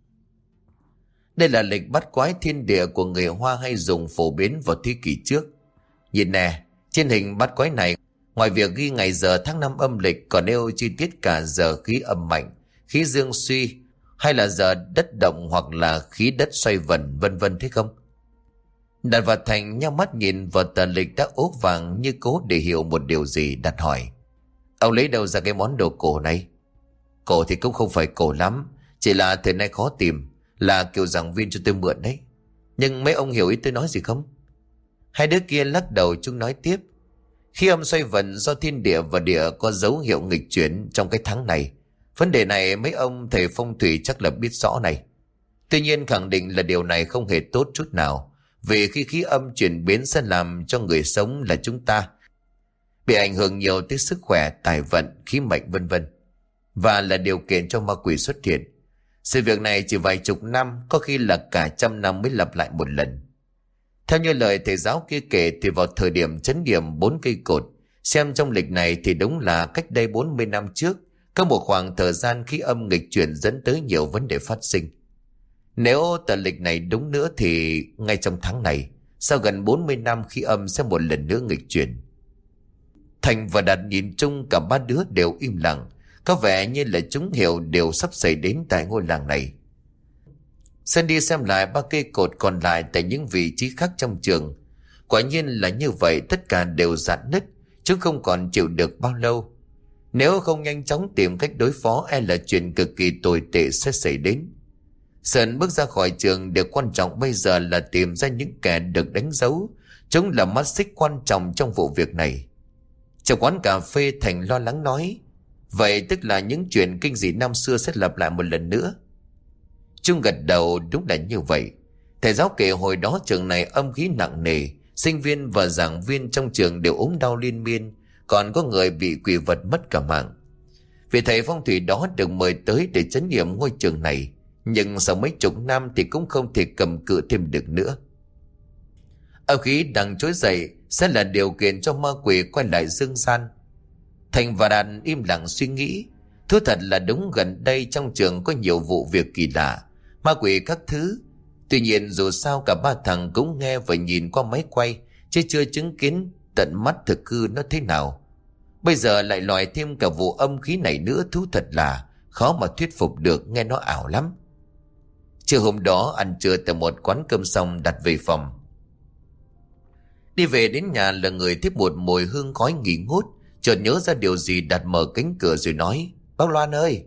đây là lịch bắt quái thiên địa của người Hoa hay dùng phổ biến vào thế kỷ trước. Nhìn nè, trên hình bắt quái này, ngoài việc ghi ngày giờ tháng năm âm lịch, còn nêu chi tiết cả giờ khí âm mạnh, khí dương suy, hay là giờ đất động hoặc là khí đất xoay vần, vân vân, thấy không? Đạt và Thành nhắm mắt nhìn vào tờ lịch đã ốp vàng như cố để hiểu một điều gì. Đạt hỏi: ông lấy đâu ra cái món đồ cổ này? Cổ thì cũng không phải cổ lắm, chỉ là thời nay khó tìm, là kiểu giảng viên cho tôi mượn đấy. Nhưng mấy ông hiểu ý tôi nói gì không? Hai đứa kia lắc đầu. Chúng nói tiếp: khi âm xoay vần do thiên địa và địa có dấu hiệu nghịch chuyển trong cái tháng này. Vấn đề này mấy ông thầy phong thủy chắc là biết rõ này. Tuy nhiên khẳng định là điều này không hề tốt chút nào, vì khi khí âm chuyển biến sẽ làm cho người sống là chúng ta bị ảnh hưởng nhiều tới sức khỏe, tài vận, khí mệnh, vân vân, và là điều kiện cho ma quỷ xuất hiện. Sự việc này chỉ vài chục năm, có khi là cả trăm năm mới lặp lại một lần. Theo như lời thầy giáo kia kể thì vào thời điểm chấn điểm 4 cây cột, xem trong lịch này thì đúng là cách đây 40 năm trước, có một khoảng thời gian khí âm nghịch chuyển dẫn tới nhiều vấn đề phát sinh. Nếu tờ lịch này đúng nữa thì ngay trong tháng này, sau gần 40 năm khí âm sẽ một lần nữa nghịch chuyển. Thành và Đạt nhìn chung, cả ba đứa đều im lặng, có vẻ như là chúng hiểu điều sắp xảy đến tại ngôi làng này. Sơn đi xem lại 3 cây cột còn lại tại những vị trí khác trong trường. Quả nhiên là như vậy, tất cả đều rạn nứt, chúng không còn chịu được bao lâu. Nếu không nhanh chóng tìm cách đối phó, e là chuyện cực kỳ tồi tệ sẽ xảy đến. Sơn bước ra khỏi trường, điều quan trọng bây giờ là tìm ra những kẻ được đánh dấu. Chúng là mắt xích quan trọng trong vụ việc này. Trong quán cà phê, Thành lo lắng nói: vậy tức là những chuyện kinh dị năm xưa sẽ lặp lại một lần nữa? Trung gật đầu, đúng là như vậy. Thầy giáo kể hồi đó trường này âm khí nặng nề, sinh viên và giảng viên trong trường đều ốm đau liên miên, còn có người bị quỷ vật mất cả mạng. Vì thầy phong thủy đó được mời tới để trấn nghiệm ngôi trường này, nhưng sau mấy chục năm thì cũng không thể cầm cự thêm được nữa. Âm khí đang trỗi dậy sẽ là điều kiện cho ma quỷ quay lại dương gian. Thành và Đạt im lặng suy nghĩ. Thú thật là đúng, gần đây trong trường có nhiều vụ việc kỳ lạ, ma quỷ các thứ. Tuy nhiên dù sao cả ba thằng cũng nghe và nhìn qua máy quay, chứ chưa chứng kiến tận mắt thực hư nó thế nào. Bây giờ lại lòi thêm cả vụ âm khí này nữa, thú thật là khó mà thuyết phục được, nghe nó ảo lắm. Trưa hôm đó ăn trưa tại một quán cơm xong đặt về phòng. Đi về đến nhà là người tiếp một mùi hương khói nghỉ ngút, chợt nhớ ra điều gì đặt mở cánh cửa rồi nói: "Bác Loan ơi."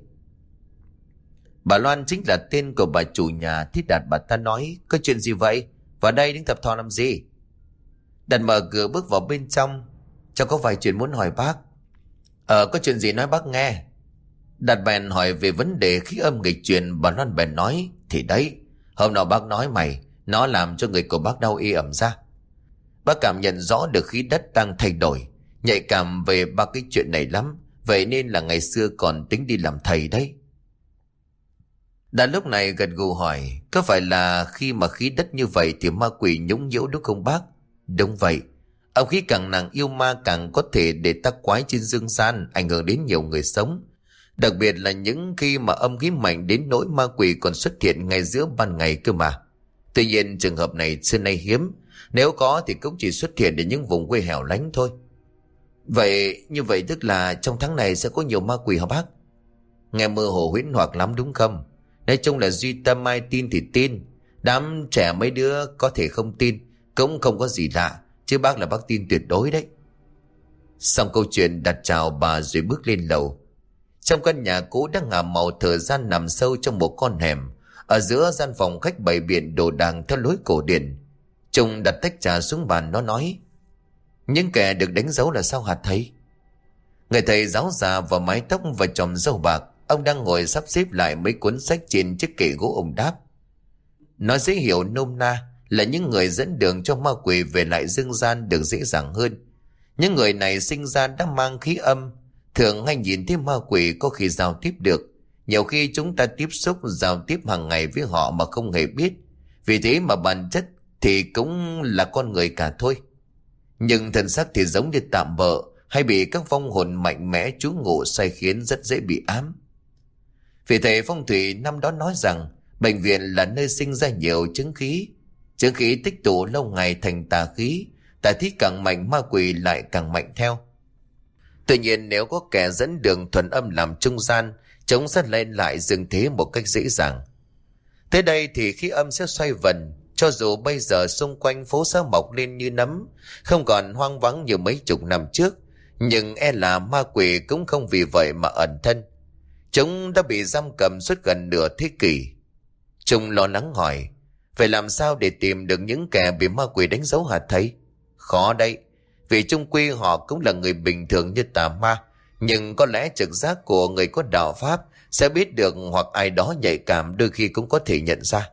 Bà Loan chính là tên của bà chủ nhà. Thiết Đạt bà ta nói: "Có chuyện gì vậy? Vào đây đứng tập thò làm gì?" Đạt mở cửa bước vào bên trong: "Cháu có vài chuyện muốn hỏi bác." Có chuyện gì nói bác nghe." Đạt bèn hỏi về vấn đề khí âm nghịch truyền. Bà Loan bèn nói: "Thì đấy, hôm nào bác nói mày, nó làm cho người của bác đau y ẩm ra. Bác cảm nhận rõ được khí đất đang thay đổi, nhạy cảm về ba cái chuyện này lắm. Vậy nên là ngày xưa còn tính đi làm thầy đấy." Đạt lúc này gật gù hỏi: "Có phải là khi mà khí đất như vậy thì ma quỷ nhũng nhiễu đúng không bác?" "Đúng vậy. Âm khí càng nặng yêu ma càng có thể để tác quái trên dương gian, ảnh hưởng đến nhiều người sống. Đặc biệt là những khi mà âm khí mạnh đến nỗi ma quỷ còn xuất hiện ngay giữa ban ngày cơ mà. Tuy nhiên trường hợp này xưa nay hiếm, nếu có thì cũng chỉ xuất hiện ở những vùng quê hẻo lánh thôi." "Vậy như vậy tức là trong tháng này sẽ có nhiều ma quỷ hả bác?" "Nghe mơ hồ huyễn hoặc lắm đúng không? Nói chung là duy tâm ai tin thì tin. Đám trẻ mấy đứa có thể không tin, cũng không có gì lạ, chứ bác là bác tin tuyệt đối đấy." Xong câu chuyện, đặt chào bà rồi bước lên lầu. Trong căn nhà cũ đang ngả màu thời gian nằm sâu trong một con hẻm. Ở giữa gian phòng khách bày biện đồ đàng theo lối cổ điển. Trung đặt tách trà xuống bàn, nó nói: "Những kẻ được đánh dấu là sao hả thầy?" Người thầy giáo già và mái tóc và chòm râu bạc, ông đang ngồi sắp xếp lại mấy cuốn sách trên chiếc kệ gỗ. Ông đáp: "Nói dễ hiểu nôm na là những người dẫn đường cho ma quỷ về lại dương gian được dễ dàng hơn. Những người này sinh ra đã mang khí âm, thường hay nhìn thấy ma quỷ, có khi giao tiếp được. Nhiều khi chúng ta tiếp xúc giao tiếp hàng ngày với họ mà không hề biết. Vì thế mà bản chất thì cũng là con người cả thôi. Nhưng thân xác thì giống như tạm bợ, hay bị các vong hồn mạnh mẽ trú ngụ sai khiến, rất dễ bị ám. Vì thầy phong thủy năm đó nói rằng bệnh viện là nơi sinh ra nhiều chứng khí. Chứng khí tích tụ lâu ngày thành tà khí, tà khí càng mạnh ma quỷ lại càng mạnh theo. Tuy nhiên nếu có kẻ dẫn đường thuần âm làm trung gian, chúng sẽ lên lại dương thế một cách dễ dàng. Tới đây thì khí âm sẽ xoay vần. Cho dù bây giờ xung quanh phố xá mọc lên như nấm, không còn hoang vắng như mấy chục năm trước, nhưng e là ma quỷ cũng không vì vậy mà ẩn thân. Chúng đã bị giam cầm suốt gần nửa thế kỷ." Trung lo lắng hỏi: "Vậy làm sao để tìm được những kẻ bị ma quỷ đánh dấu hả thầy?" "Khó đấy, vì chung quy họ cũng là người bình thường như tà ma, nhưng có lẽ trực giác của người có đạo pháp sẽ biết được, hoặc ai đó nhạy cảm đôi khi cũng có thể nhận ra."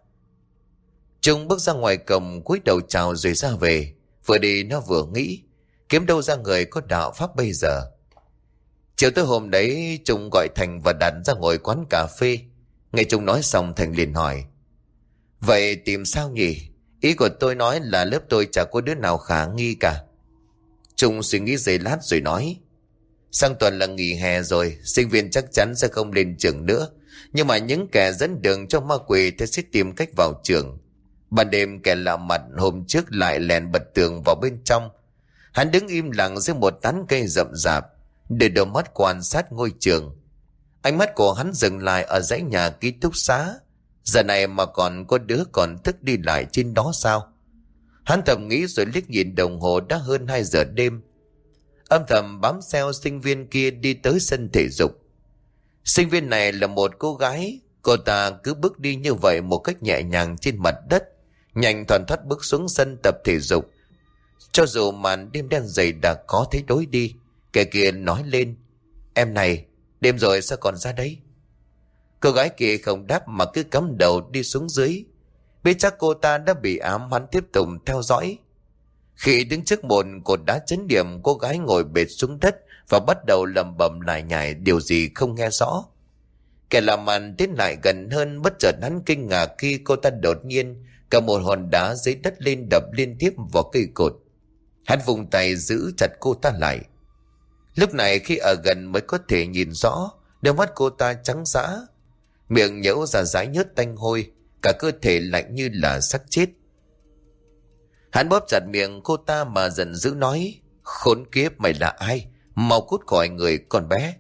Trung bước ra ngoài cổng, cúi đầu chào rồi ra về. Vừa đi nó vừa nghĩ, kiếm đâu ra người có đạo pháp bây giờ. Chiều tới hôm đấy, Trung gọi Thành và Đạt ra ngồi quán cà phê. Nghe Trung nói xong, Thành liền hỏi: "Vậy tìm sao nhỉ? Ý của tôi nói là lớp tôi chả có đứa nào khả nghi cả." Trung suy nghĩ giây lát rồi nói: "Sang tuần là nghỉ hè rồi, sinh viên chắc chắn sẽ không lên trường nữa. Nhưng mà những kẻ dẫn đường cho ma quỷ thì sẽ tìm cách vào trường. Ban đêm kẻ lạ mặt hôm trước lại lèn bật tường vào bên trong. Hắn đứng im lặng dưới một tán cây rậm rạp, để đôi mắt quan sát ngôi trường. Ánh mắt của hắn dừng lại ở dãy nhà ký túc xá. Giờ này mà còn có đứa còn thức đi lại trên đó sao?" Hắn thầm nghĩ rồi liếc nhìn đồng hồ, đã hơn 2 giờ đêm. Âm thầm bám theo sinh viên kia đi tới sân thể dục. Sinh viên này là một cô gái. Cô ta cứ bước đi như vậy một cách nhẹ nhàng trên mặt đất, nhanh thoăn thoắt bước xuống sân tập thể dục. Cho dù màn đêm đen dày đặc có thấy đối đi, kẻ kia nói lên: "Em này, đêm rồi sao còn ra đấy?" Cô gái kia không đáp mà cứ cắm đầu đi xuống dưới. Biết chắc cô ta đã bị ám, hắn tiếp tục theo dõi. Khi đứng trước một cột đá chấn điểm, cô gái ngồi bệt xuống đất và bắt đầu lẩm bẩm lại nhải điều gì không nghe rõ. Kẻ làm màn tiến lại gần hơn, bất chợt hắn kinh ngạc khi cô ta đột nhiên cầm một hòn đá dưới đất lên đập liên tiếp vào cây cột. Hắn vùng tay giữ chặt cô ta lại. Lúc này khi ở gần mới có thể nhìn rõ, đôi mắt cô ta trắng dã, miệng nhễu ra dãi nhớt tanh hôi, cả cơ thể lạnh như là xác chết. Hắn bóp chặt miệng cô ta mà giận dữ nói: Khốn kiếp, mày là ai? Mau cút khỏi người con bé.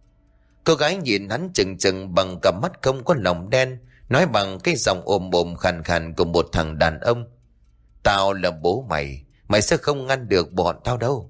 Cô gái nhìn hắn chừng chừng bằng cặp mắt không có lòng đen, nói bằng cái giọng ồm ồm khàn khàn của một thằng đàn ông. Tao là bố mày, mày sẽ không ngăn được bọn tao đâu.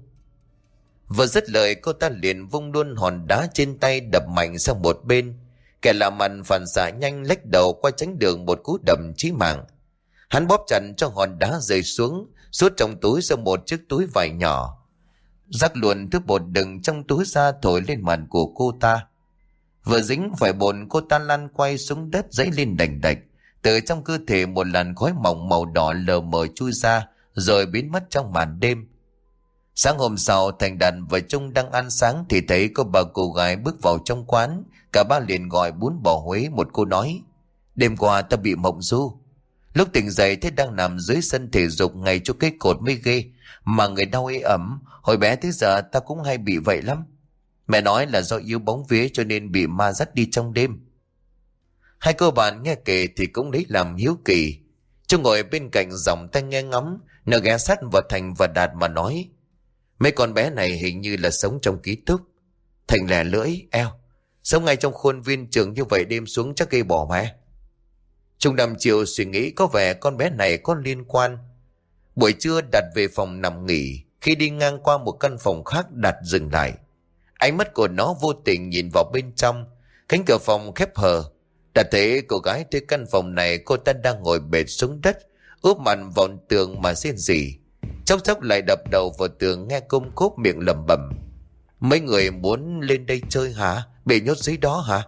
Vừa dứt lời, cô ta liền vung luôn hòn đá trên tay đập mạnh sang một bên. Kẻ làm ăn phản xạ nhanh lách đầu qua tránh đường một cú đập chí mạng. Hắn bóp chặt cho hòn đá rơi xuống, rút trong túi ra một chiếc túi vải nhỏ, rắc luôn thứ bột đựng trong túi ra thổi lên mặt của cô ta. Vừa dính phải bột, cô ta lăn quay xuống đất dãy lên đành đạch. Từ trong cơ thể một làn khói mỏng màu đỏ lờ mờ chui ra, rồi biến mất trong màn đêm. Sáng hôm sau, Thành Đạt và Trung đang ăn sáng thì thấy có ba cô gái bước vào trong quán. Cả ba liền gọi bún bò Huế. Một cô nói: đêm qua ta bị mộng du. Lúc tỉnh dậy thấy đang nằm dưới sân thể dục ngay chỗ cái cột mới ghê, mà người đau ê ẩm. Hồi bé tới giờ ta cũng hay bị vậy lắm. Mẹ nói là do yêu bóng vía cho nên bị ma dắt đi trong đêm. Hai cô bạn nghe kể thì cũng lấy làm hiếu kỳ. Trung ngồi bên cạnh dòng tay nghe ngóng, nó ghé sát vào Thành và Đạt mà nói: mấy con bé này hình như là sống trong ký túc. Thành lẻ lưỡi: eo, sống ngay trong khuôn viên trường như vậy đêm xuống chắc gây bỏ mẹ. Trung đăm chiều suy nghĩ có vẻ con bé này có liên quan. Buổi trưa Đạt về phòng nằm nghỉ. Khi đi ngang qua một căn phòng khác, Đạt dừng lại. Ánh mắt của nó vô tình nhìn vào bên trong. Cánh cửa phòng khép hờ. Đạt thấy cô gái tới căn phòng này, cô ta đang ngồi bệt xuống đất, úp mặt vào tường mà rên rỉ. Chốc chốc lại đập đầu vào tường nghe côm cốp miệng lẩm bẩm: mấy người muốn lên đây chơi hả? Bị nhốt dưới đó hả?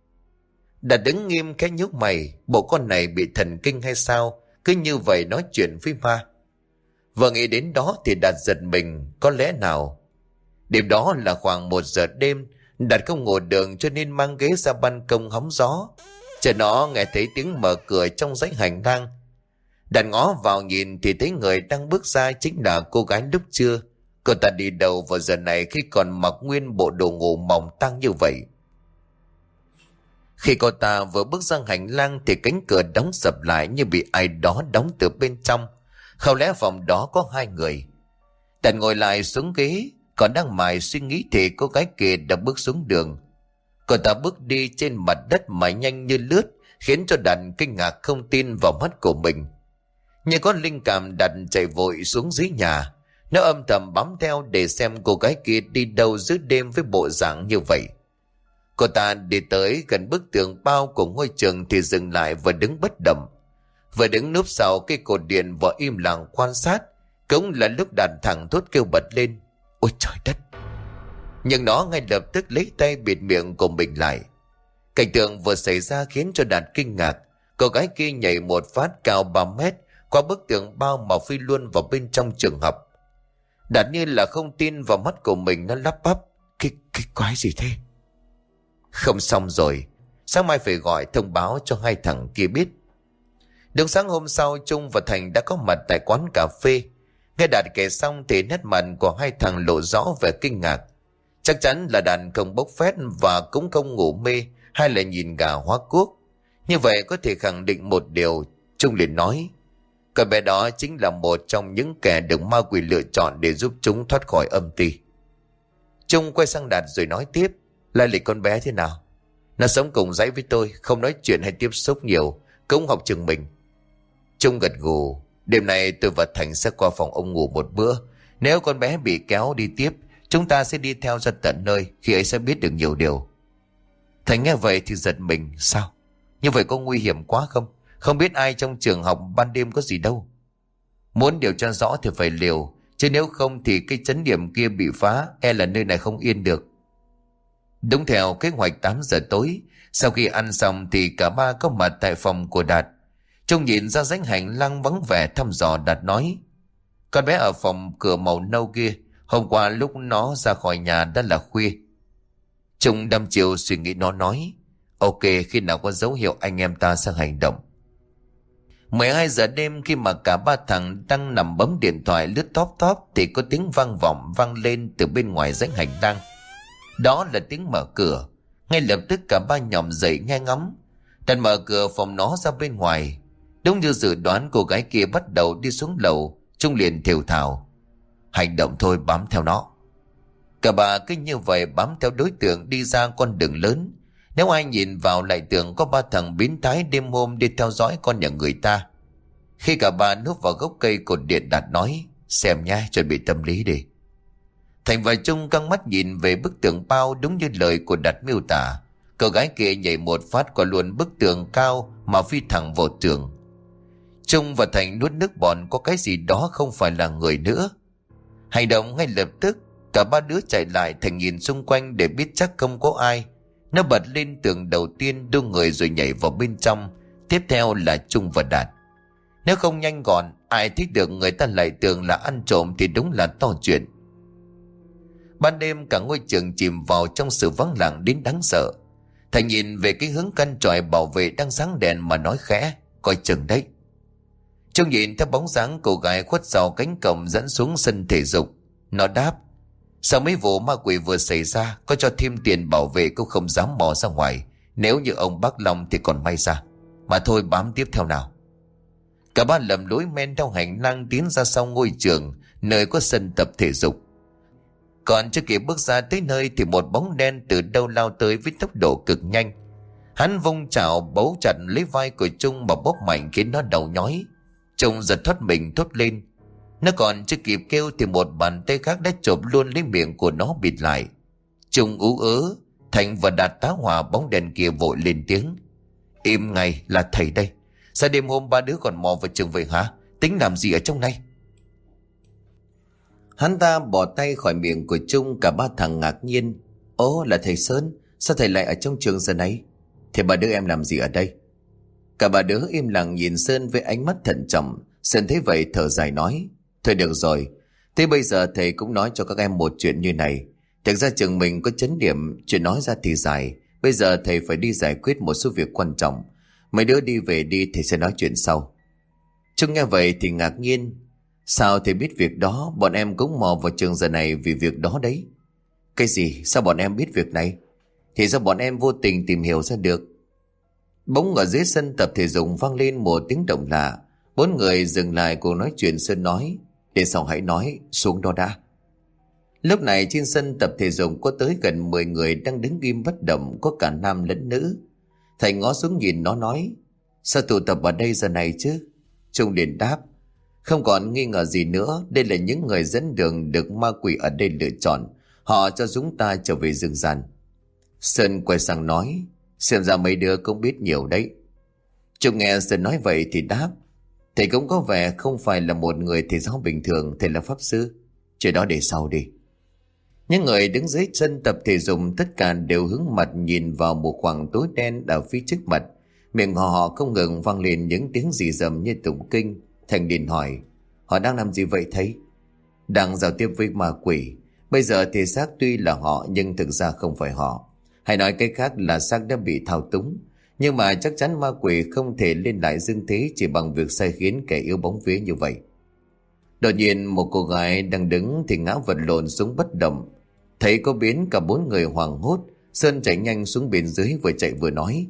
Đã đứng nghiêm khẽ nhúc mày. Bộ con này bị thần kinh hay sao, cứ như vậy nói chuyện với ma. Vừa nghĩ đến đó thì Đạt giật mình. Có lẽ nào đêm đó là khoảng 1 giờ đêm, Đạt không ngủ được cho nên mang ghế ra ban công hóng gió. Chờ nó nghe thấy tiếng mở cửa trong dãy hành lang. Đạt ngó vào nhìn thì thấy người đang bước ra chính là cô gái lúc trưa. Cô ta đi đâu vào giờ này khi còn mặc nguyên bộ đồ ngủ mỏng tang như vậy? Khi cô ta vừa bước ra hành lang thì cánh cửa đóng sập lại như bị ai đó đóng từ bên trong. Không lẽ phòng đó có hai người? Đạt ngồi lại xuống ghế, còn đang mải suy nghĩ thì cô gái kia đã bước xuống đường. Cô ta bước đi trên mặt đất mà nhanh như lướt, khiến cho Đạt kinh ngạc không tin vào mắt của mình. Như có linh cảm, Đạt chạy vội xuống dưới nhà. Nó âm thầm bám theo để xem cô gái kia đi đâu giữa đêm với bộ dạng như vậy. Cô ta đi tới gần bức tường bao của ngôi trường thì dừng lại và đứng bất động. Vừa đứng núp sau cây cột điện và im lặng quan sát. Cũng là lúc Đạt thẳng thốt kêu bật lên: ôi trời đất! Nhưng nó ngay lập tức lấy tay bịt miệng của mình lại. Cảnh tượng vừa xảy ra khiến cho Đạt kinh ngạc. Cô gái kia nhảy một phát cao 3 mét qua bức tường bao mà phi luôn vào bên trong trường học. Đạt như là không tin vào mắt của mình, nó lắp bắp: Cái quái gì thế? Không xong rồi, sáng mai phải gọi thông báo cho hai thằng kia biết. Đúng sáng hôm sau, Trung và Thành đã có mặt tại quán cà phê. Nghe Đạt kể xong thì nét mặt của hai thằng lộ rõ vẻ kinh ngạc. Chắc chắn là Đạt không bốc phét và cũng không ngủ mê hay là nhìn gà hóa cuốc. Như vậy có thể khẳng định một điều. Trung liền nói: con bé đó chính là một trong những kẻ được ma quỷ lựa chọn để giúp chúng thoát khỏi âm ty. Trung quay sang Đạt rồi nói tiếp: lai lịch con bé thế nào? Nó sống cùng dãy với tôi, không nói chuyện hay tiếp xúc nhiều, cũng học trường mình. Trung gật gù: đêm nay tôi và Thành sẽ qua phòng ông ngủ một bữa. Nếu con bé bị kéo đi tiếp, chúng ta sẽ đi theo ra tận nơi, khi ấy sẽ biết được nhiều điều. Thành nghe vậy thì giật mình: sao? Như vậy có nguy hiểm quá không? Không biết ai trong trường học ban đêm có gì đâu. Muốn điều tra rõ thì phải liều, chứ nếu không thì cái chấn điểm kia bị phá, e là nơi này không yên được. Đúng theo kế hoạch 8 giờ tối, sau khi ăn xong thì cả ba có mặt tại phòng của Đạt. Trông nhìn ra dãy hành lang vắng vẻ thăm dò, Đạt nói: con bé ở phòng cửa màu nâu kia, hôm qua lúc nó ra khỏi nhà đã là khuya. Trung đăm chiều suy nghĩ, nó nói: ok, khi nào có dấu hiệu anh em ta sẽ hành động. 12 giờ đêm, khi mà cả ba thằng đang nằm bấm điện thoại lướt top thì có tiếng vang lên từ bên ngoài dãy hành lang. Đó là tiếng mở cửa. Ngay lập tức cả ba nhòm dậy nghe ngóng. Đạt mở cửa phòng nó ra bên ngoài. Đúng như dự đoán, cô gái kia bắt đầu đi xuống lầu. Trung liền thều thào: Hành động thôi, bám theo nó. Cả bà cứ như vậy bám theo đối tượng đi ra con đường lớn. Nếu ai nhìn vào lại tưởng có ba thằng biến thái đêm hôm đi theo dõi con nhà người ta. Khi cả bà núp vào gốc cây cột điện, Đạt nói: Xem nha, chuẩn bị tâm lý đi. Thành và Trung căng mắt nhìn về bức tường bao đúng như lời của Đạt miêu tả. Cậu gái kia nhảy một phát qua luôn bức tường cao mà phi thẳng vào tường. Trung và Thành nuốt nước bọt, có cái gì đó không phải là người nữa. Hành động ngay lập tức, cả ba đứa chạy lại. Thành nhìn xung quanh để biết chắc không có ai. Nó bật lên tường đầu tiên đưa người rồi nhảy vào bên trong. Tiếp theo là Trung và Đạt. Nếu không nhanh gọn, ai thích được người ta lại tưởng là ăn trộm thì đúng là to chuyện. Ban đêm cả ngôi trường chìm vào trong sự vắng lặng đến đáng sợ. Thành nhìn về cái hướng căn tròi bảo vệ đang sáng đèn mà nói khẽ: Coi chừng đấy. Trung nhìn theo bóng dáng cô gái khuất sau cánh cổng dẫn xuống sân thể dục. Nó đáp: Sau mấy vụ ma quỷ vừa xảy ra, có cho thêm tiền bảo vệ cũng không dám mò ra ngoài. Nếu như ông bác Long thì còn may ra. Mà thôi, bám tiếp theo nào. Cả ba lầm lối men theo hành lang tiến ra sau ngôi trường, nơi có sân tập thể dục. Còn chưa kịp bước ra tới nơi thì một bóng đen từ đâu lao tới với tốc độ cực nhanh. Hắn vung chảo bấu chặt lấy vai của Trung mà bóp mạnh khiến nó đầu nhói. Trung giật thoát mình thốt lên. Nó còn chưa kịp kêu thì một bàn tay khác đã chộp luôn lấy miệng của nó bịt lại. Trung ú ớ. Thành và Đạt tá hỏa bóng đèn kia vội lên tiếng: Im ngay, là thầy đây. Sao đêm hôm ba đứa còn mò vào trường vậy hả? Tính làm gì ở trong này? Hắn ta bỏ tay khỏi miệng của Trung. Cả ba thằng ngạc nhiên: Ồ, là thầy Sơn. Sao thầy lại ở trong trường giờ này? Thế ba đứa em làm gì ở đây? Cả ba đứa im lặng nhìn Sơn với ánh mắt thận trọng. Sơn thấy vậy thở dài nói: Thôi được rồi, thế bây giờ thầy cũng nói cho các em một chuyện như này. Thực ra trường mình có chấn điểm, chuyện nói ra thì dài. Bây giờ thầy phải đi giải quyết một số việc quan trọng. Mấy đứa đi về đi, thầy sẽ nói chuyện sau. Trung nghe vậy thì ngạc nhiên: Sao thầy biết việc đó? Bọn em cũng mò vào trường giờ này vì việc đó đấy. Cái gì? Sao bọn em biết việc này? Thì sao bọn em vô tình tìm hiểu ra được? Bỗng ở dưới sân tập thể dục vang lên một tiếng động lạ. Bốn người dừng lại cuộc nói chuyện. Sơn nói: Để sau hãy nói, xuống đó đã. Lúc này trên sân tập thể dục có tới gần 10 người đang đứng im bất động, có cả nam lẫn nữ. Thầy ngó xuống nhìn nó nói: Sao tụ tập ở đây giờ này chứ? Trung liền đáp: Không còn nghi ngờ gì nữa, đây là những người dẫn đường được ma quỷ ở đây lựa chọn. Họ cho chúng ta trở về dương gian. Sơn quay sang nói: Xem ra mấy đứa cũng biết nhiều đấy. Trung nghe Sơn nói vậy thì đáp: Thầy cũng có vẻ không phải là một người thầy giáo bình thường, thầy là pháp sư. Chuyện đó để sau đi. Những người đứng dưới sân tập thể dục tất cả đều hướng mặt nhìn vào một khoảng tối đen ở phía trước mặt. Miệng họ không ngừng vang lên những tiếng rì rầm như tụng kinh. Thành liền hỏi: Họ đang làm gì vậy thầy? Đang giao tiếp với ma quỷ. Bây giờ thì xác tuy là họ nhưng thực ra không phải họ. Hay nói cách khác là xác đã bị thao túng. Nhưng mà chắc chắn ma quỷ không thể lên lại dương thế chỉ bằng việc sai khiến kẻ yếu bóng vía như vậy. Đột nhiên một cô gái đang đứng thì ngã vật lộn xuống bất động. Thấy có biến, cả bốn người hoảng hốt. Sơn chạy nhanh xuống bên dưới, vừa chạy vừa nói: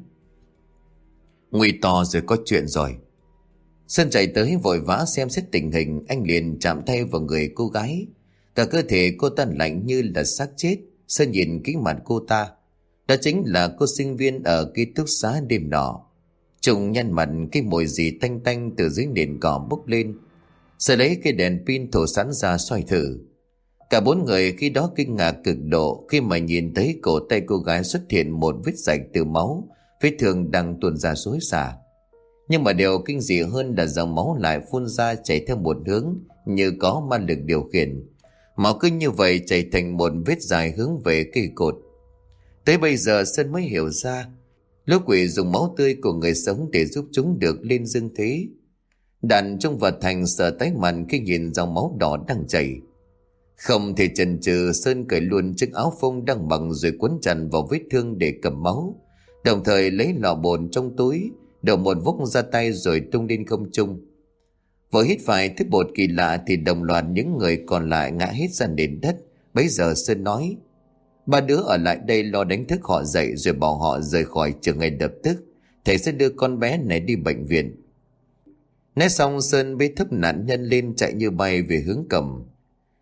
Nguy to rồi, có chuyện rồi. Sơn chạy tới vội vã xem xét tình hình. Anh liền chạm tay vào người cô gái. Cả cơ thể cô ta lạnh như là xác chết. Sơn nhìn kỹ mặt cô ta. Đó chính là cô sinh viên ở ký túc xá đêm nọ. Trùng nhăn mặt, cái mùi gì tanh tanh từ dưới nền cỏ bốc lên. Sơn lấy cái đèn pin thổ sẵn ra soi thử. Cả bốn người khi đó kinh ngạc cực độ khi mà nhìn thấy cổ tay cô gái xuất hiện một vết rạch từ máu, vết thương đang tuôn ra xối xả. Nhưng mà điều kinh dị hơn là dòng máu lại phun ra chảy theo một hướng như có ma lực điều khiển. Máu cứ như vậy chảy thành một vết dài hướng về cây cột. Tới bây giờ Sơn mới hiểu ra, lũ quỷ dùng máu tươi của người sống để giúp chúng được lên dương thế. Đàn Trung và Thành sợ tái mặt khi nhìn dòng máu đỏ đang chảy. Không thể chần chừ, Sơn cởi luôn chiếc áo phông đang mặc rồi quấn chặt vào vết thương để cầm máu, đồng thời lấy lọ bồn trong túi, đổ một vốc ra tay rồi tung lên không trung. Vừa hít phải thứ bột kỳ lạ thì đồng loạt những người còn lại ngã hết ra nền đất. Bấy giờ Sơn nói: Ba đứa ở lại đây lo đánh thức họ dậy rồi bảo họ rời khỏi trường ngay lập tức. Thầy sẽ đưa con bé này đi bệnh viện. Nói xong Sơn bế thấp nạn nhân lên chạy như bay về hướng cầm.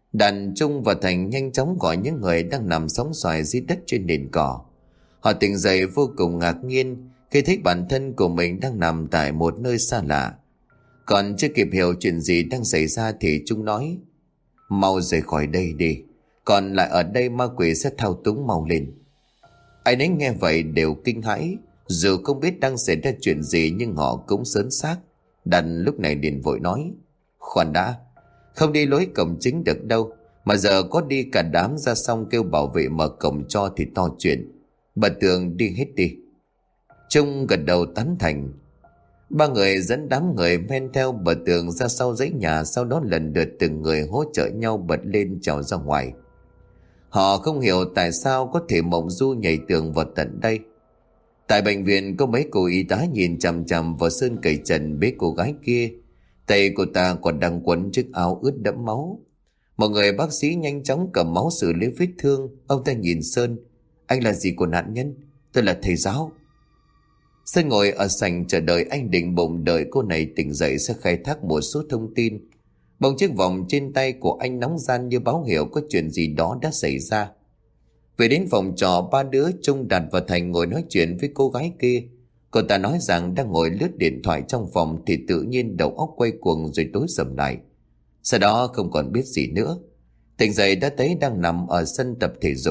Đàn Trung và Thành nhanh chóng gọi những người đang nằm sóng xoài dưới đất trên nền cỏ. Họ tỉnh dậy vô cùng ngạc nhiên khi thấy bản thân của mình đang nằm tại một nơi xa lạ. Còn chưa kịp hiểu chuyện gì đang xảy ra thì Trung nói: "Mau rời khỏi đây đi, còn lại ở đây ma quỷ sẽ thao túng, mau lên." Ai nấy nghe vậy đều kinh hãi, dù không biết đang xảy ra chuyện gì nhưng họ cũng sớn xác. Đàn lúc này liền vội nói: "Khoan đã, không đi lối cổng chính được đâu, mà giờ có đi cả đám ra xong kêu bảo vệ mở cổng cho thì to chuyện. Bà Tường đi hết đi." Trung gật đầu tán thành. Ba người dẫn đám người men theo bà Tường ra sau dãy nhà, sau đó lần lượt từng người hỗ trợ nhau bật lên trèo ra ngoài. Họ không hiểu tại sao có thể mộng du nhảy tường vào tận đây. Tại bệnh viện có mấy cô y tá nhìn chằm chằm vào Sơn cầy trần bế cô gái kia. Tay cô ta còn đang quấn chiếc áo ướt đẫm máu. Một người bác sĩ nhanh chóng cầm máu xử lý vết thương. Ông ta nhìn Sơn: "Anh là gì của nạn nhân?" "Tôi là thầy giáo." Sơn ngồi ở sảnh chờ đợi, anh định bụng đợi cô này tỉnh dậy sẽ khai thác một số thông tin. Bỗng chiếc vòng trên tay của anh nóng ran như báo hiệu có chuyện gì đó đã xảy ra. Về đến phòng trọ, ba đứa Trung, Đạt và Thành ngồi nói chuyện với cô gái kia. Cô ta nói rằng đang ngồi lướt điện thoại trong phòng thì tự nhiên đầu óc quay cuồng rồi tối sầm lại. Sau đó không còn biết gì nữa. Tỉnh dậy đã thấy đang nằm ở sân tập thể dục.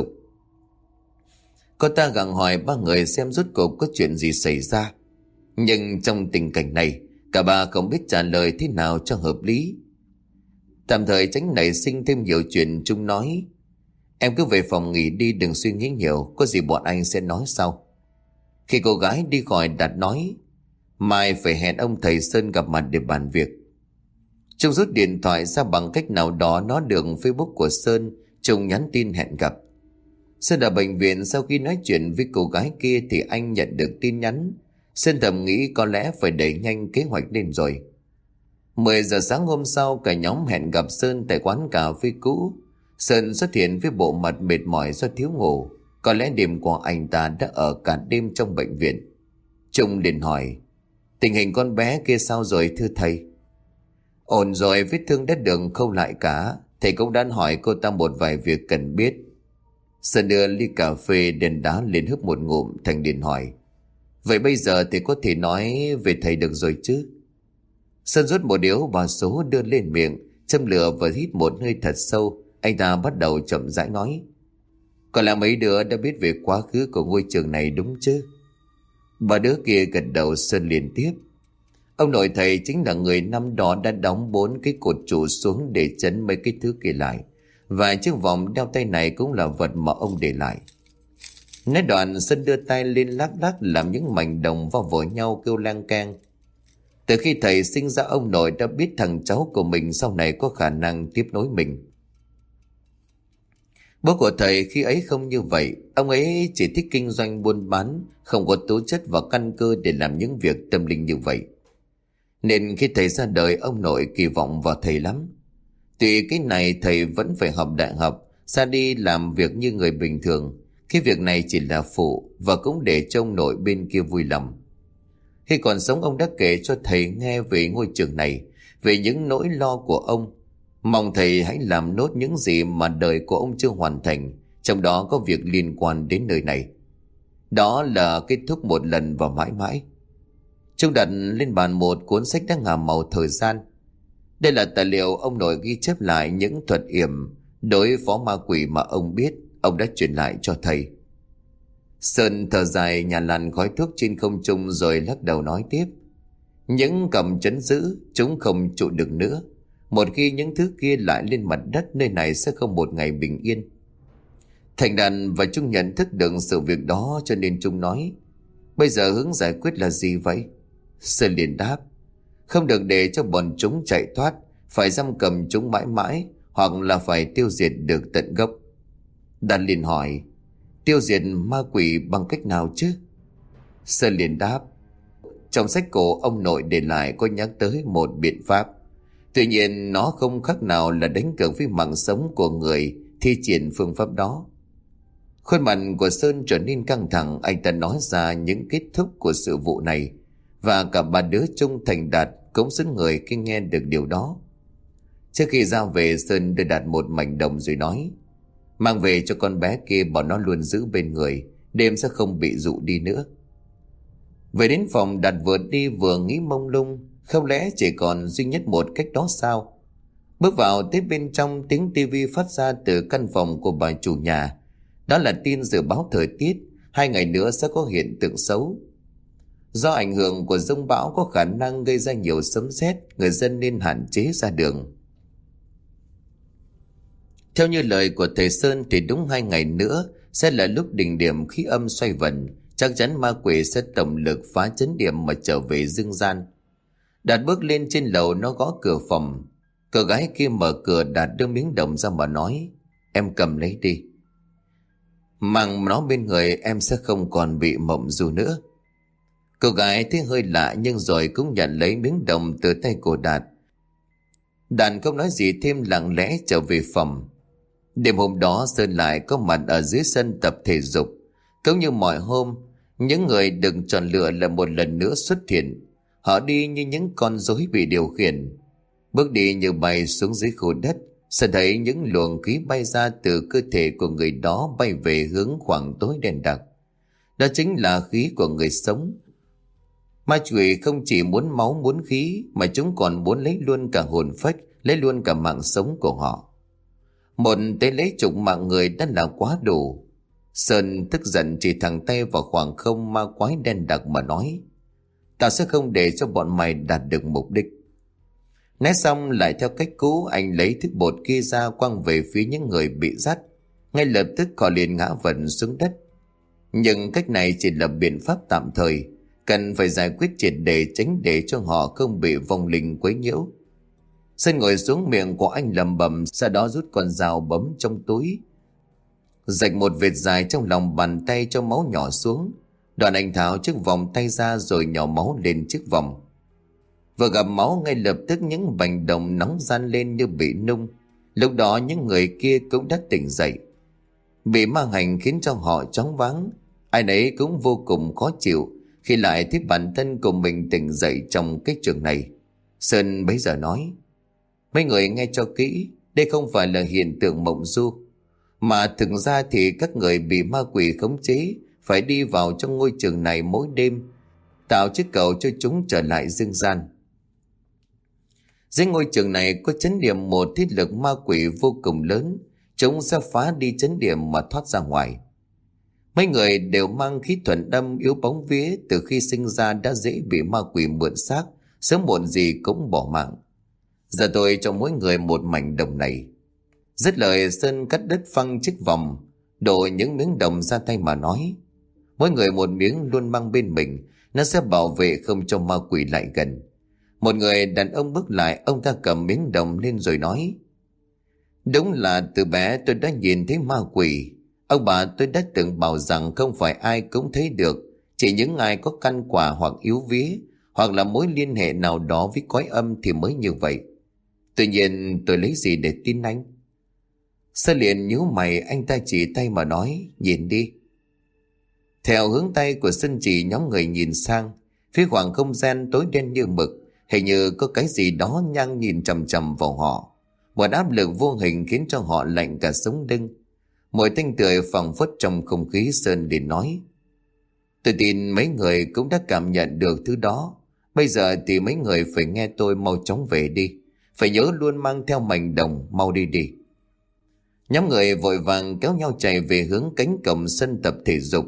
Cô ta gặng hỏi ba người xem rốt cuộc có chuyện gì xảy ra. Nhưng trong tình cảnh này, cả ba không biết trả lời thế nào cho hợp lý. Tạm thời tránh nảy sinh thêm nhiều chuyện, Trung nói: "Em cứ về phòng nghỉ đi, đừng suy nghĩ nhiều, có gì bọn anh sẽ nói sau." Khi cô gái đi khỏi, Đạt nói: "Mai phải hẹn ông thầy Sơn gặp mặt để bàn việc." Trung rút điện thoại ra, bằng cách nào đó nó được Facebook của Sơn. Trung nhắn tin hẹn gặp. Sơn ở bệnh viện, sau khi nói chuyện với cô gái kia thì anh nhận được tin nhắn. Sơn thầm nghĩ có lẽ phải đẩy nhanh kế hoạch lên rồi. 10 giờ sáng hôm sau, cả nhóm hẹn gặp Sơn tại quán cà phê cũ. Sơn xuất hiện với bộ mặt mệt mỏi do thiếu ngủ. Có lẽ đêm qua anh ta đã ở cả đêm trong bệnh viện. Trung liền hỏi: "Tình hình con bé kia sao rồi thưa thầy?" "Ổn rồi, vết thương đã được khâu lại cả. Thầy cũng đã hỏi cô ta một vài việc cần biết." Sơn đưa ly cà phê đèn đá lên húp một ngụm. Thành liền hỏi: "Vậy bây giờ thì có thể nói về thầy được rồi chứ?" Sơn rút một điếu bà số đưa lên miệng, châm lửa và hít một hơi thật sâu. Anh ta bắt đầu chậm rãi nói: "Còn là mấy đứa đã biết về quá khứ của ngôi trường này đúng chứ?" Ba đứa kia gật đầu. Sơn liền tiếp: "Ông nội thầy chính là người năm đó đã đóng 4 cái cột trụ xuống để chấn mấy cái thứ kia lại. Và chiếc vòng đeo tay này cũng là vật mà ông để lại." Nói đoạn, Sơn đưa tay lên lắc lắc làm những mảnh đồng vào vội nhau kêu lang keng. Từ khi thầy sinh ra, ông nội đã biết thằng cháu của mình sau này có khả năng tiếp nối mình. Bố của thầy khi ấy không như vậy. Ông ấy chỉ thích kinh doanh buôn bán, không có tố chất và căn cơ để làm những việc tâm linh như vậy. Nên khi thầy ra đời, ông nội kỳ vọng vào thầy lắm. Tuy cái này thầy vẫn phải học đại học, ra đi làm việc như người bình thường. Cái việc này chỉ là phụ, và cũng để cho ông nội bên kia vui lòng. Khi còn sống, ông đã kể cho thầy nghe về ngôi trường này, về những nỗi lo của ông. Mong thầy hãy làm nốt những gì mà đời của ông chưa hoàn thành, trong đó có việc liên quan đến nơi này. Đó là kết thúc một lần và mãi mãi. Trung đặt lên bàn một cuốn sách đã ngả màu thời gian. Đây là tài liệu ông nội ghi chép lại những thuật yểm đối phó ma quỷ mà ông biết. Ông đã truyền lại cho thầy. Sơn thở dài nhà làn khói thuốc trên không trung rồi lắc đầu nói tiếp: "Những cầm chấn giữ, chúng không trụ được nữa. Một khi những thứ kia lại lên mặt đất, nơi này sẽ không một ngày bình yên." Thành Đạt và Trung nhận thức được sự việc đó, cho nên Trung nói: "Bây giờ hướng giải quyết là gì vậy?" Sơn liền đáp: "Không được để cho bọn chúng chạy thoát, phải giam cầm chúng mãi mãi, hoặc là phải tiêu diệt được tận gốc." Đạt liền hỏi: "Tiêu diệt ma quỷ bằng cách nào chứ?" Sơn liền đáp: "Trong sách cổ ông nội để lại có nhắc tới một biện pháp. Tuy nhiên nó không khác nào là đánh cược với mạng sống của người thi triển phương pháp đó." Khuôn mặt của Sơn trở nên căng thẳng. Anh ta nói ra những kết thúc của sự vụ này, và cả ba đứa Trung, Thành, Đạt cũng sững người khi nghe được điều đó. Trước khi ra về, Sơn đưa Đạt một mảnh đồng rồi nói: mang về cho con bé kia, bảo nó luôn giữ bên người, đêm sẽ không bị dụ đi nữa. Về đến phòng, Đạt vừa đi vừa nghĩ mông lung, không lẽ chỉ còn duy nhất một cách đó sao? Bước vào tới bên trong, tiếng tivi phát ra từ căn phòng của bà chủ nhà. Đó là tin dự báo thời tiết, 2 ngày nữa sẽ có hiện tượng xấu. Do ảnh hưởng của giông bão có khả năng gây ra nhiều sấm sét, người dân nên hạn chế ra đường. Theo như lời của thầy Sơn thì đúng 2 ngày nữa sẽ là lúc đỉnh điểm khí âm xoay vần, chắc chắn ma quỷ sẽ tổng lực phá chấn điểm mà trở về dương gian. Đạt bước lên trên lầu, nó gõ cửa phòng. Cô gái kia mở cửa, Đạt đưa miếng đồng ra mà nói: em cầm lấy đi, mang nó bên người em sẽ không còn bị mộng du nữa. Cô gái thấy hơi lạ nhưng rồi cũng nhận lấy miếng đồng từ tay của Đạt. Đạt không nói gì thêm, lặng lẽ trở về phòng. Đêm hôm đó, Sơn lại có mặt ở dưới sân tập thể dục. Cũng như mọi hôm, những người được chọn lựa là một lần nữa xuất hiện. Họ đi như những con rối bị điều khiển, bước đi như bay xuống dưới khu đất. Sơn thấy những luồng khí bay ra từ cơ thể của người đó, bay về hướng khoảng tối đen đặc. Đó chính là khí của người sống. Ma quỷ không chỉ muốn máu muốn khí, mà chúng còn muốn lấy luôn cả hồn phách, lấy luôn cả mạng sống của họ. Một tay lấy chục mạng người đã là quá đủ. Sơn tức giận chỉ thẳng tay vào khoảng không ma quái đen đặc mà nói: tao sẽ không để cho bọn mày đạt được mục đích. Nói xong lại theo cách cũ, anh lấy thức bột kia ra quăng về phía những người bị dắt. Ngay lập tức họ liền ngã vật xuống đất. Nhưng cách này chỉ là biện pháp tạm thời, cần phải giải quyết triệt để, tránh để cho họ không bị vong linh quấy nhiễu. Sơn ngồi xuống, miệng của anh lẩm bẩm, sau đó rút con dao bấm trong túi, rạch một vệt dài trong lòng bàn tay cho máu nhỏ xuống. Đoạn anh tháo chiếc vòng tay ra rồi nhỏ máu lên chiếc vòng. Vừa gặp máu, ngay lập tức những vành đồng nóng ran lên như bị nung. Lúc đó những người kia cũng đã tỉnh dậy. Bị ma hành khiến cho họ choáng váng, ai nấy cũng vô cùng khó chịu khi lại thấy bản thân của mình tỉnh dậy trong cái trường này. Sơn bấy giờ nói: mấy người nghe cho kỹ, đây không phải là hiện tượng mộng du, mà thực ra thì các người bị ma quỷ khống chế phải đi vào trong ngôi trường này mỗi đêm, tạo chiếc cầu cho chúng trở lại dương gian. Dưới ngôi trường này có chấn điểm một thiết lực ma quỷ vô cùng lớn, chúng sẽ phá đi chấn điểm mà thoát ra ngoài. Mấy người đều mang khí thuần âm yếu bóng vía, từ khi sinh ra đã dễ bị ma quỷ mượn xác, sớm muộn gì cũng bỏ mạng. Giờ tôi cho mỗi người một mảnh đồng này. Dứt lời, Sơn cắt đứt phăng chiếc vòng, đổ những miếng đồng ra tay mà nói: mỗi người một miếng luôn mang bên mình, nó sẽ bảo vệ không cho ma quỷ lại gần. Một người đàn ông bước lại, ông ta cầm miếng đồng lên rồi nói: đúng là từ bé tôi đã nhìn thấy ma quỷ. Ông bà tôi đã từng bảo rằng không phải ai cũng thấy được, chỉ những ai có căn quả hoặc yếu vía, hoặc là mối liên hệ nào đó với cõi âm thì mới như vậy. Tuy nhiên tôi lấy gì để tin anh? Sơ liền nhíu mày, anh ta chỉ tay mà nói: nhìn đi. Theo hướng tay của Sơn chỉ, nhóm người nhìn sang phía khoảng không gian tối đen như mực, hình như có cái gì đó nhang nhìn chằm chằm vào họ. Một áp lực vô hình khiến cho họ lạnh cả sống lưng. Mùi tanh tưởi phảng phất trong không khí. Sơn liền nói: tôi tin mấy người cũng đã cảm nhận được thứ đó. Bây giờ thì mấy người phải nghe tôi, mau chóng về đi. Phải nhớ luôn mang theo mảnh đồng, mau đi đi. Nhóm người vội vàng kéo nhau chạy về hướng cánh cổng sân tập thể dục.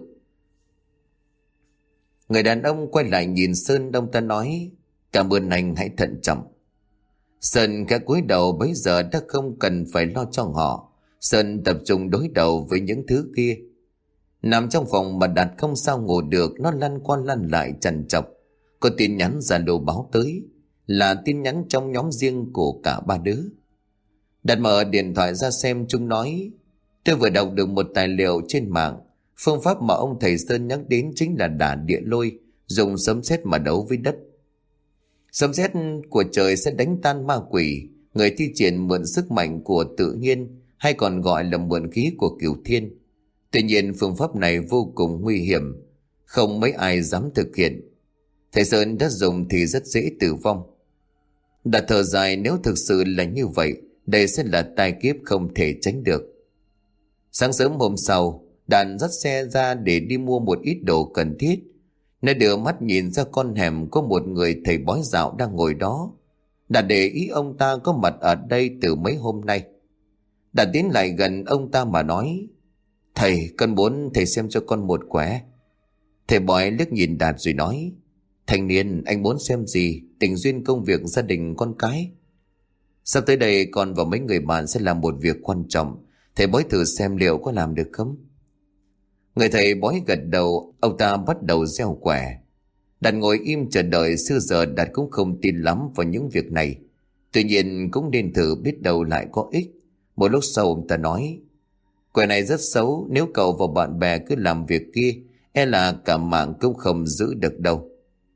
Người đàn ông quay lại nhìn Sơn, ông ta nói: cảm ơn anh, hãy thận trọng. Sơn khẽ cúi đầu, bấy giờ đã không cần phải lo cho họ. Sơn tập trung đối đầu với những thứ kia. Nằm trong phòng mà Đạt không sao ngủ được, nó lăn qua lăn lại trằn trọc. Có tin nhắn Zalo báo tới, là tin nhắn trong nhóm riêng của cả ba đứa. Đạt mở điện thoại ra xem, chúng nói: tôi vừa đọc được một tài liệu trên mạng. Phương pháp mà ông thầy Sơn nhắc đến chính là đả địa lôi, dùng sấm sét mà đấu với đất. Sấm sét của trời sẽ đánh tan ma quỷ. Người thi triển mượn sức mạnh của tự nhiên, hay còn gọi là mượn khí của cửu thiên. Tuy nhiên phương pháp này vô cùng nguy hiểm, không mấy ai dám thực hiện. Thầy Sơn đã dùng thì rất dễ tử vong. Đạt thở dài, nếu thực sự là như vậy, đây sẽ là tai kiếp không thể tránh được. Sáng sớm hôm sau, Đàn dắt xe ra để đi mua một ít đồ cần thiết. Nó đưa mắt nhìn ra con hẻm, có một người thầy bói dạo đang ngồi đó. Đạt để ý ông ta có mặt ở đây từ mấy hôm nay. Đạt tiến lại gần ông ta mà nói: "Thầy, con muốn thầy xem cho con một quẻ." Thầy bói liếc nhìn Đạt rồi nói: "Thanh niên, anh muốn xem gì? Tình duyên, công việc, gia đình, con cái?" "Sắp tới đây con và mấy người bạn sẽ làm một việc quan trọng. Thầy bói thử xem liệu có làm được không?" Người thầy bói gật đầu. Ông ta bắt đầu gieo quẻ. Đạt ngồi im chờ đợi. Xưa giờ Đạt cũng không tin lắm vào những việc này, tuy nhiên cũng nên thử, biết đâu lại có ích. Một lúc sau ông ta nói: "Quẻ này rất xấu, nếu cậu và bạn bè cứ làm việc kia, e là cả mạng cũng không giữ được đâu.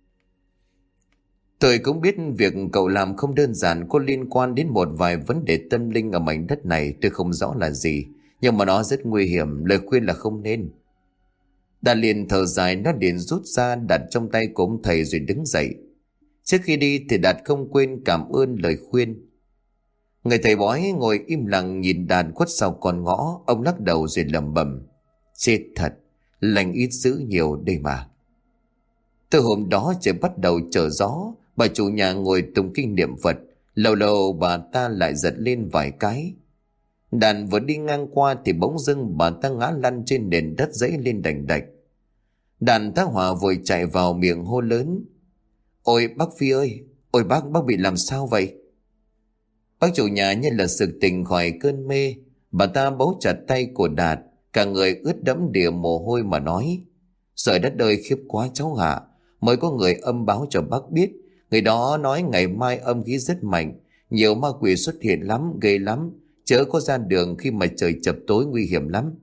Tôi cũng biết việc cậu làm không đơn giản, có liên quan đến một vài vấn đề tâm linh ở mảnh đất này, tôi không rõ là gì, nhưng mà nó rất nguy hiểm, lời khuyên là không nên." Đạt liền thở dài, nó liền rút ra đặt trong tay của ông thầy rồi đứng dậy. Trước khi đi thì Đạt không quên cảm ơn lời khuyên. Người thầy bói ngồi im lặng nhìn Đạt khuất sau con ngõ. Ông lắc đầu rồi lẩm bẩm: "Chết thật, lành ít dữ nhiều đây mà." Từ hôm đó trời bắt đầu trở gió. Bà chủ nhà ngồi tụng kinh niệm Phật. Lâu lâu bà ta lại giật lên vài cái. Đàn vừa đi ngang qua thì bỗng dưng bà ta ngã lăn trên nền đất, dãy lên đành đạch. Đàn tá hỏa vội chạy vào, miệng hô lớn: "Ôi bác Phi ơi, ôi bác bị làm sao vậy?" Bác chủ nhà như là sực tỉnh khỏi cơn mê. Bà ta bấu chặt tay của Đạt, cả người ướt đẫm đìa mồ hôi mà nói: "Trời đất ơi, khiếp quá cháu ạ. Mới có người âm báo cho bác biết. Người đó nói ngày mai âm khí rất mạnh, nhiều ma quỷ xuất hiện lắm, ghê lắm. Chớ có ra đường khi mà trời chập tối, nguy hiểm lắm."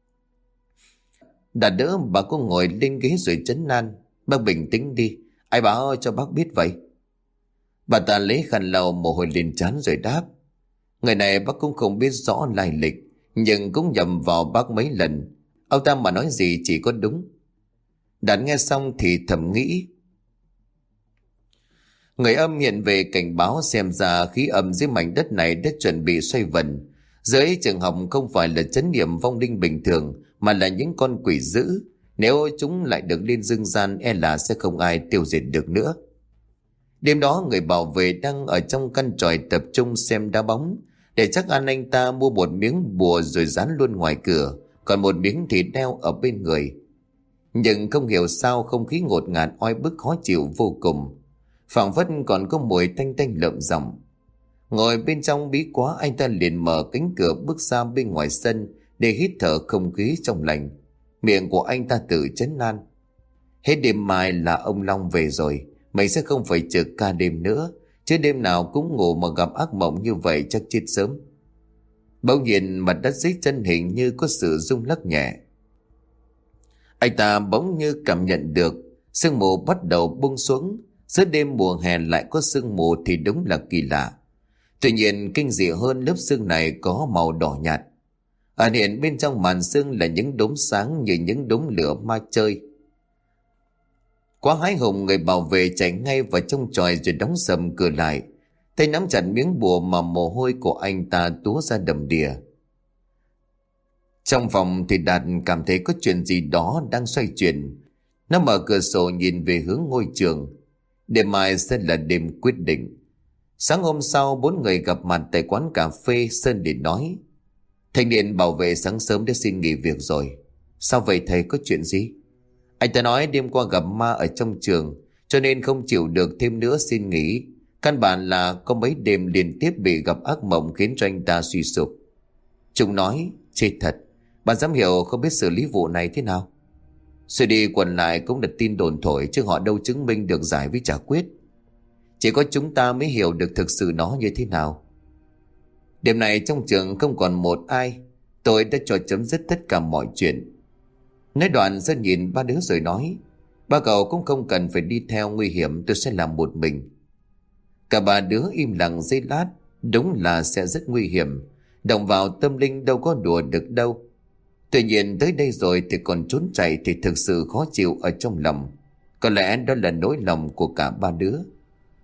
Đạt đỡ bà cô ngồi lên ghế rồi trấn an: "Bác bình tĩnh đi, ai báo cho bác biết vậy?" Bà ta lấy khăn lau mồ hôi lên trán rồi đáp: "Người này bác cũng không biết rõ lai lịch, nhưng cũng nhầm vào bác mấy lần. Ông ta mà nói gì chỉ có đúng." Đạt nghe xong thì thầm nghĩ: người âm hiện về cảnh báo, xem ra khí âm dưới mảnh đất này đã chuẩn bị xoay vần. Dưới trường học không phải là chấn niệm vong linh bình thường, mà là những con quỷ dữ. Nếu chúng lại được lên dương gian, e là sẽ không ai tiêu diệt được nữa. Đêm đó người bảo vệ đang ở trong căn tròi tập trung xem đá bóng. Để chắc ăn, anh ta mua một miếng bùa rồi dán luôn ngoài cửa, còn một miếng thì đeo ở bên người. Nhưng không hiểu sao không khí ngột ngạt oi bức khó chịu vô cùng, phảng phất còn có mùi tanh tanh lợm giọng. Ngồi bên trong bí quá, anh ta liền mở cánh cửa bước ra bên ngoài sân để hít thở không khí trong lành. Miệng của anh ta tự trấn an: "Hết đêm mai là ông Long về rồi, mình sẽ không phải trực ca đêm nữa, chứ đêm nào cũng ngủ mà gặp ác mộng như vậy chắc chết sớm." Bỗng nhiên mặt đất dưới chân hình như có sự rung lắc nhẹ. Anh ta bỗng như cảm nhận được sương mù bắt đầu buông xuống. Giữa đêm mùa hè lại có sương mù thì đúng là kỳ lạ. Tuy nhiên kinh dị hơn, lớp sương này có màu đỏ nhạt. Ẩn hiện bên trong màn sương là những đốm sáng như những đốm lửa ma chơi. Quá hái hùng, người bảo vệ chạy ngay vào trong chòi rồi đóng sầm cửa lại. Tay nắm chặt miếng bùa mà mồ hôi của anh ta túa ra đầm đìa. Trong phòng thì Đạt cảm thấy có chuyện gì đó đang xoay chuyển. Nó mở cửa sổ nhìn về hướng ngôi trường. Đêm mai sẽ là đêm quyết định. Sáng hôm sau, 4 người gặp mặt tại quán cà phê. Sơn để nói: "Thanh niên bảo vệ sáng sớm đã xin nghỉ việc rồi." "Sao vậy thầy, có chuyện gì?" "Anh ta nói đêm qua gặp ma ở trong trường, cho nên không chịu được thêm nữa xin nghỉ. Căn bản là có mấy đêm liên tiếp bị gặp ác mộng khiến cho anh ta suy sụp." Chúng nói: "Chết thật, ban giám hiệu không biết xử lý vụ này thế nào?" Rồi đi quần lại cũng là tin đồn thổi, chứ họ đâu chứng minh được giải với trả quyết. Chỉ có chúng ta mới hiểu được thực sự nó như thế nào. Đêm này trong trường không còn một ai. Tôi đã cho chấm dứt tất cả mọi chuyện." Nói đoạn ra nhìn ba đứa rồi nói: "Ba cậu cũng không cần phải đi theo, nguy hiểm, tôi sẽ làm một mình." Cả ba đứa im lặng giây lát. Đúng là sẽ rất nguy hiểm, động vào tâm linh đâu có đùa được đâu. Tuy nhiên tới đây rồi thì còn trốn chạy thì thực sự khó chịu ở trong lòng. Có lẽ đó là nỗi lòng của cả ba đứa.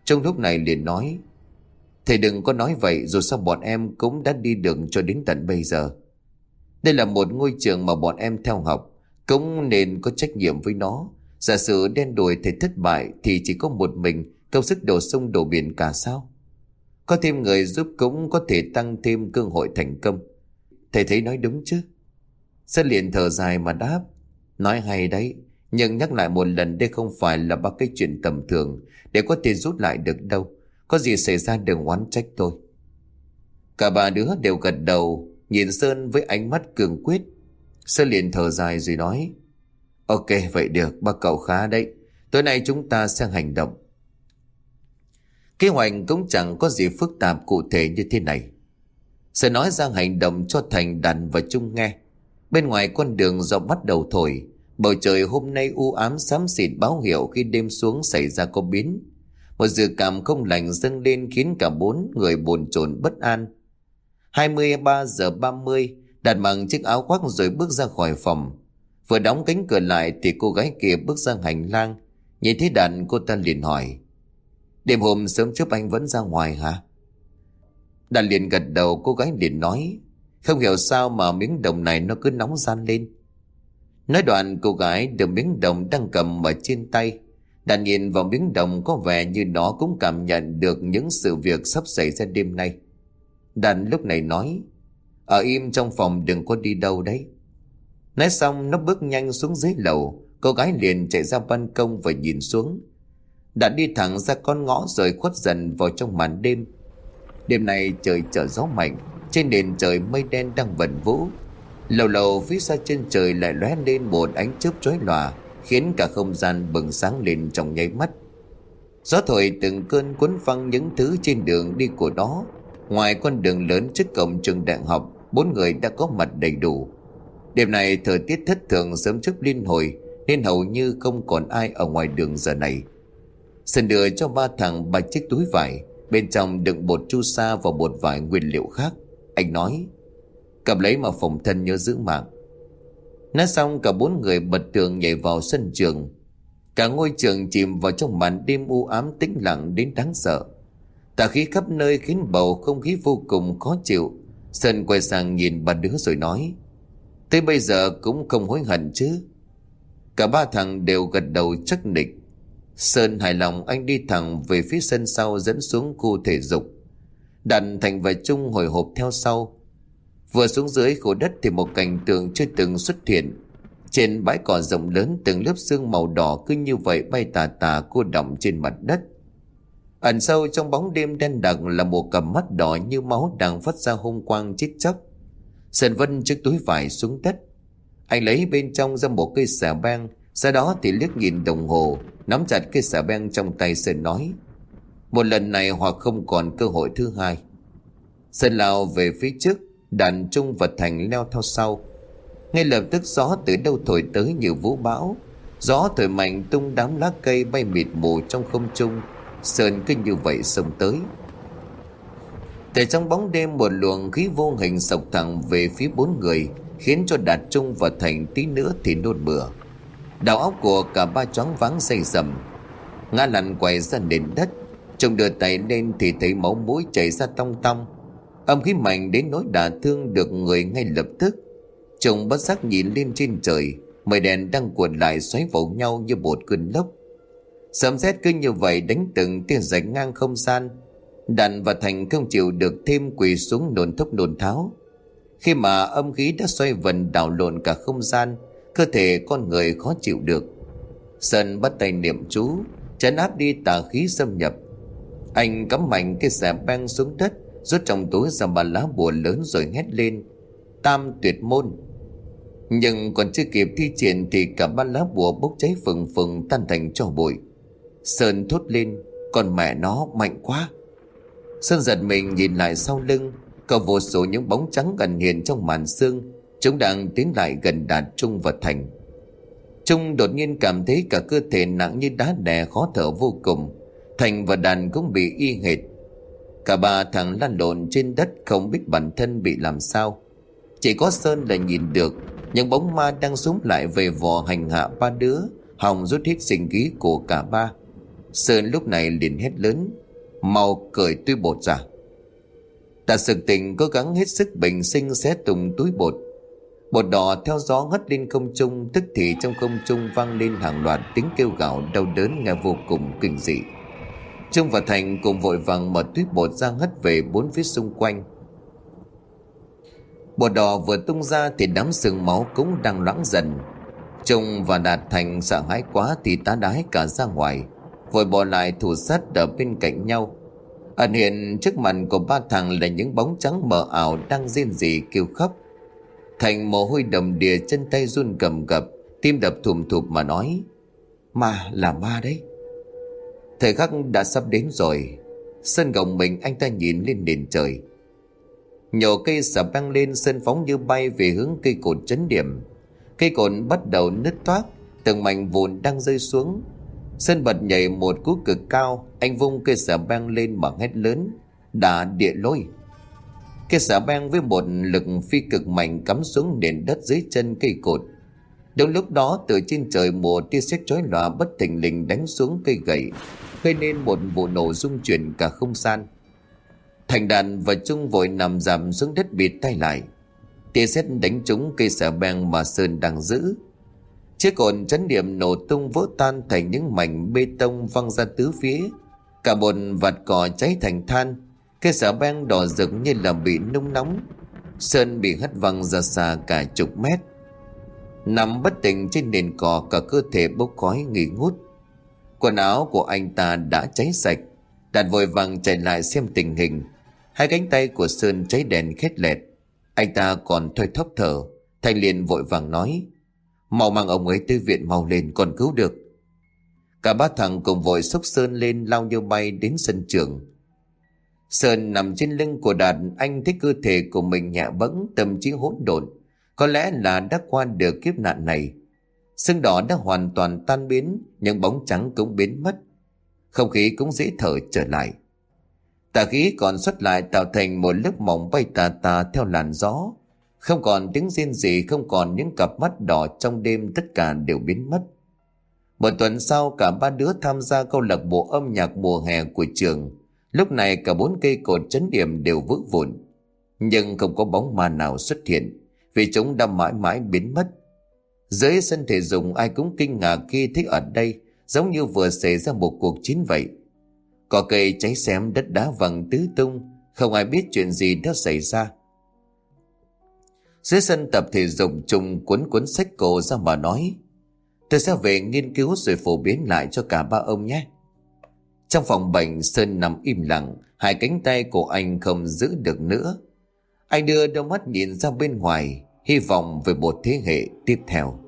Trong lúc này liền nói: Thầy đừng có nói vậy, dù sao bọn em cũng đã đi được cho đến tận bây giờ. Đây là một ngôi trường mà bọn em theo học, cũng nên có trách nhiệm với nó. Giả sử đen đuổi thầy thất bại thì chỉ có một mình công sức đổ sông đổ biển cả sao? Có thêm người giúp cũng có thể tăng thêm cơ hội thành công. Thầy thấy nói đúng chứ? Sơn liền thở dài mà đáp: Nói hay đấy, nhưng nhắc lại một lần, đây không phải là ba cái chuyện tầm thường để có thể rút lại được đâu. Có gì xảy ra đừng oán trách tôi. Cả ba đứa đều gật đầu, nhìn Sơn với ánh mắt cường quyết. Sơn liền thở dài rồi nói: Ok, vậy được, ba cậu khá đấy. Tối nay chúng ta sẽ hành động. Kế hoạch cũng chẳng có gì phức tạp cụ thể như thế này. Sơn nói ra hành động cho Thành, Đàn và Trung nghe. Bên ngoài con đường gió bắt đầu thổi. Bầu trời hôm nay u ám xám xịt báo hiệu khi đêm xuống xảy ra có biến. Một dự cảm không lành dâng lên khiến cả bốn người bồn chồn bất an. 23:30, Đạt mặc chiếc áo khoác rồi bước ra khỏi phòng. Vừa đóng cánh cửa lại thì cô gái kia bước ra hành lang. Nhìn thấy Đạt, cô ta liền hỏi: Đêm hôm sớm trước anh vẫn ra ngoài hả? Đạt liền gật đầu. Cô gái liền nói: Không hiểu sao mà miếng đồng này nó cứ nóng ran lên. Nói đoạn cô gái đưa miếng đồng đang cầm ở trên tay. Đạt nhìn vào miếng đồng có vẻ như nó cũng cảm nhận được những sự việc sắp xảy ra đêm nay. Đạt lúc này nói: Ở im trong phòng, đừng có đi đâu đấy. Nói xong nó bước nhanh xuống dưới lầu. Cô gái liền chạy ra ban công và nhìn xuống. Đạt đi thẳng ra con ngõ rồi khuất dần vào trong màn đêm. Đêm nay trời trở gió mạnh, trên nền trời mây đen đang vần vũ. Lầu lầu phía xa chân trời lại lóe lên một ánh chớp chói lòa, khiến cả không gian bừng sáng lên trong nháy mắt. Gió thổi từng cơn cuốn phăng những thứ trên đường đi của nó. Ngoài con đường lớn trước cổng trường đại học, bốn người đã có mặt đầy đủ. Đêm này thời tiết thất thường sớm trước liên hồi, nên hầu như không còn ai ở ngoài đường giờ này. Sơn đưa cho ba thằng ba chiếc túi vải, bên trong đựng bột chu sa và một vài nguyên liệu khác. Anh nói: Cầm lấy mà phòng thân, nhớ giữ mạng. Nói xong cả bốn người bật tường nhảy vào sân trường. Cả ngôi trường chìm vào trong màn đêm u ám tĩnh lặng đến đáng sợ. Tà khí khắp nơi khiến bầu không khí vô cùng khó chịu. Sơn quay sang nhìn ba đứa rồi nói: Tới bây giờ cũng không hối hận chứ? Cả ba thằng đều gật đầu chắc nịch. Sơn hài lòng, anh đi thẳng về phía sân sau dẫn xuống khu thể dục. Đạt, Thành và Trung hồi hộp theo sau. Vừa xuống dưới khu đất thì một cảnh tượng chưa từng xuất hiện. Trên bãi cỏ rộng lớn, từng lớp sương màu đỏ cứ như vậy bay tà tà cô đọng trên mặt đất. Ẩn sâu trong bóng đêm đen đặc là một cặp mắt đỏ như máu đang phát ra hung quang chít chóc. Sơn vân chiếc túi vải xuống đất. Anh lấy bên trong ra một cây xà beng, sau đó thì liếc nhìn đồng hồ, nắm chặt cây xà beng trong tay. Sơn nói: Một lần này hoặc không còn cơ hội thứ hai. Sơn lao về phía trước, Đàn, Trung và Thành leo theo sau. Ngay lập tức gió từ đâu thổi tới như vũ bão. Gió thổi mạnh tung đám lá cây bay mịt mù trong không trung. Sơn cứ như vậy xông tới. Từ trong bóng đêm một luồng khí vô hình xộc thẳng về phía bốn người, khiến cho Đạt, Trung và Thành tí nữa thì nôn mửa. Đầu óc của cả ba choáng váng say sầm, ngã lăn quay ra nền đất. Trung đưa tay lên thì thấy máu mũi chảy ra tong tong, âm khí mạnh đến nỗi đả thương được người ngay lập tức. Trung bất giác nhìn lên trên trời, mây đèn đang cuộn lại xoáy vào nhau như một cơn lốc. Sấm sét cứ như vậy đánh từng tia rạch ngang không gian. Đàn và Thành không chịu được thêm, quỳ xuống nôn thốc nôn tháo. Khi mà âm khí đã xoay vần đảo lộn cả không gian, cơ thể con người khó chịu được. Sơn bắt tay niệm chú, trấn áp đi tà khí xâm nhập. Anh cắm mạnh cái xà beng xuống đất, rút trong túi ra ba lá bùa lớn rồi hét lên: Tam tuyệt môn. Nhưng còn chưa kịp thi triển thì cả ba lá bùa bốc cháy phừng phừng tan thành tro bụi. Sơn thốt lên: Con mẹ nó mạnh quá. Sơn giật mình nhìn lại sau lưng, có vô số những bóng trắng gần hiện trong màn sương. Chúng đang tiến lại gần Đạt, Trung và Thành. Trung đột nhiên cảm thấy cả cơ thể nặng như đá đè, khó thở vô cùng. Thành và Đàn cũng bị y hệt. Cả ba thằng lăn lộn trên đất, không biết bản thân bị làm sao. Chỉ có Sơn là nhìn được những bóng ma đang xúm lại về vò hành hạ ba đứa, hòng rút hết sinh khí của cả ba. Sơn lúc này liền hét lớn: Mau cởi túi bột ra. Tạ Sực Tỉnh cố gắng hết sức bình sinh xé tung túi bột. Bột đỏ theo gió hất lên không trung, tức thì trong không trung vang lên hàng loạt tiếng kêu gào đau đớn nghe vô cùng kinh dị. Trung và Thành cùng vội vàng mở túi bột ra hất về bốn phía xung quanh. Bột đỏ vừa tung ra thì đám sương máu cũng đang loãng dần. Trung và Đạt Thành sợ hãi quá thì tá đái cả ra ngoài, vội bỏ lại thủ sắt ở bên cạnh nhau. Ẩn hiện trước mặt của ba thằng là những bóng trắng mờ ảo đang rên rỉ kêu khóc. Thành mồ hôi đầm đìa, chân tay run cầm cập, tim đập thùm thụp mà nói: Ma, là ma đấy. Thời khắc đã sắp đến rồi. Sơn gồng mình, anh ta nhìn lên nền trời. Nhổ cây xà beng lên, Sơn phóng như bay về hướng cây cột trấn điểm. Cây cột bắt đầu nứt toác, từng mảnh vụn đang rơi xuống. Sơn bật nhảy một cú cực cao, anh vung cây xà beng lên mà hét lớn: Đả địa lôi! Cây xà beng với một lực phi cực mạnh cắm xuống nền đất dưới chân cây cột. Đúng lúc đó, từ trên trời một tia sét chói lòa bất thình lình đánh xuống cây gậy, gây nên một vụ nổ rung chuyển cả không gian. Thành Đàn và Trung vội nằm rạp xuống đất bịt tai lại. Tia sét đánh trúng cây xà beng mà Sơn đang giữ. Chiếc cột trấn điểm nổ tung vỡ tan thành những mảnh bê tông văng ra tứ phía. Cả một vạt cỏ cháy thành than. Cây xà beng đỏ rực như là bị nung nóng. Sơn bị hất văng ra xa cả chục mét, nằm bất tỉnh trên nền cỏ, cả cơ thể bốc khói nghi ngút. Quần áo của anh ta đã cháy sạch. Đạt vội vàng chạy lại xem tình hình. Hai cánh tay của Sơn cháy đèn khét lẹt. Anh ta còn thoi thóp thở. Thành liền vội vàng nói: Mau mang ông ấy tới viện mau lên, còn cứu được. Cả ba thằng cùng vội xốc Sơn lên, lao như bay đến sân trường. Sơn nằm trên lưng của Đạt, anh thấy cơ thể của mình nhẹ bẫng, tâm trí hỗn độn. Có lẽ là đã qua được kiếp nạn này. Sương đỏ đã hoàn toàn tan biến, những bóng trắng cũng biến mất. Không khí cũng dễ thở trở lại. Tà khí còn xuất lại tạo thành một lớp mỏng bay tà tà theo làn gió. Không còn tiếng rên rỉ, không còn những cặp mắt đỏ trong đêm, tất cả đều biến mất. Một tuần sau, cả ba đứa tham gia câu lạc bộ âm nhạc mùa hè của trường. Lúc này cả bốn cây cột trấn điểm đều vỡ vụn. Nhưng không có bóng ma nào xuất hiện, vì chúng đã mãi mãi biến mất. Dưới sân thể dục ai cũng kinh ngạc khi thấy ở đây giống như vừa xảy ra một cuộc chiến vậy. Cỏ cây cháy xém, đất đá văng tứ tung, không ai biết chuyện gì đã xảy ra. Dưới sân tập thể dục, Trung cuốn cuốn sách cổ ra mà nói: Tôi sẽ về nghiên cứu rồi phổ biến lại cho cả ba ông nhé. Trong phòng bệnh, Sơn nằm im lặng, hai cánh tay của anh không giữ được nữa. Anh đưa đôi mắt nhìn ra bên ngoài, hy vọng về một thế hệ tiếp theo.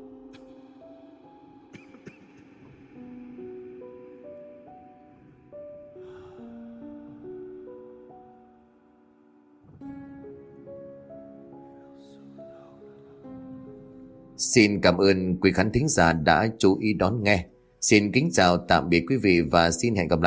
Xin cảm ơn quý khán thính giả đã chú ý đón nghe. Xin kính chào tạm biệt quý vị và xin hẹn gặp lại.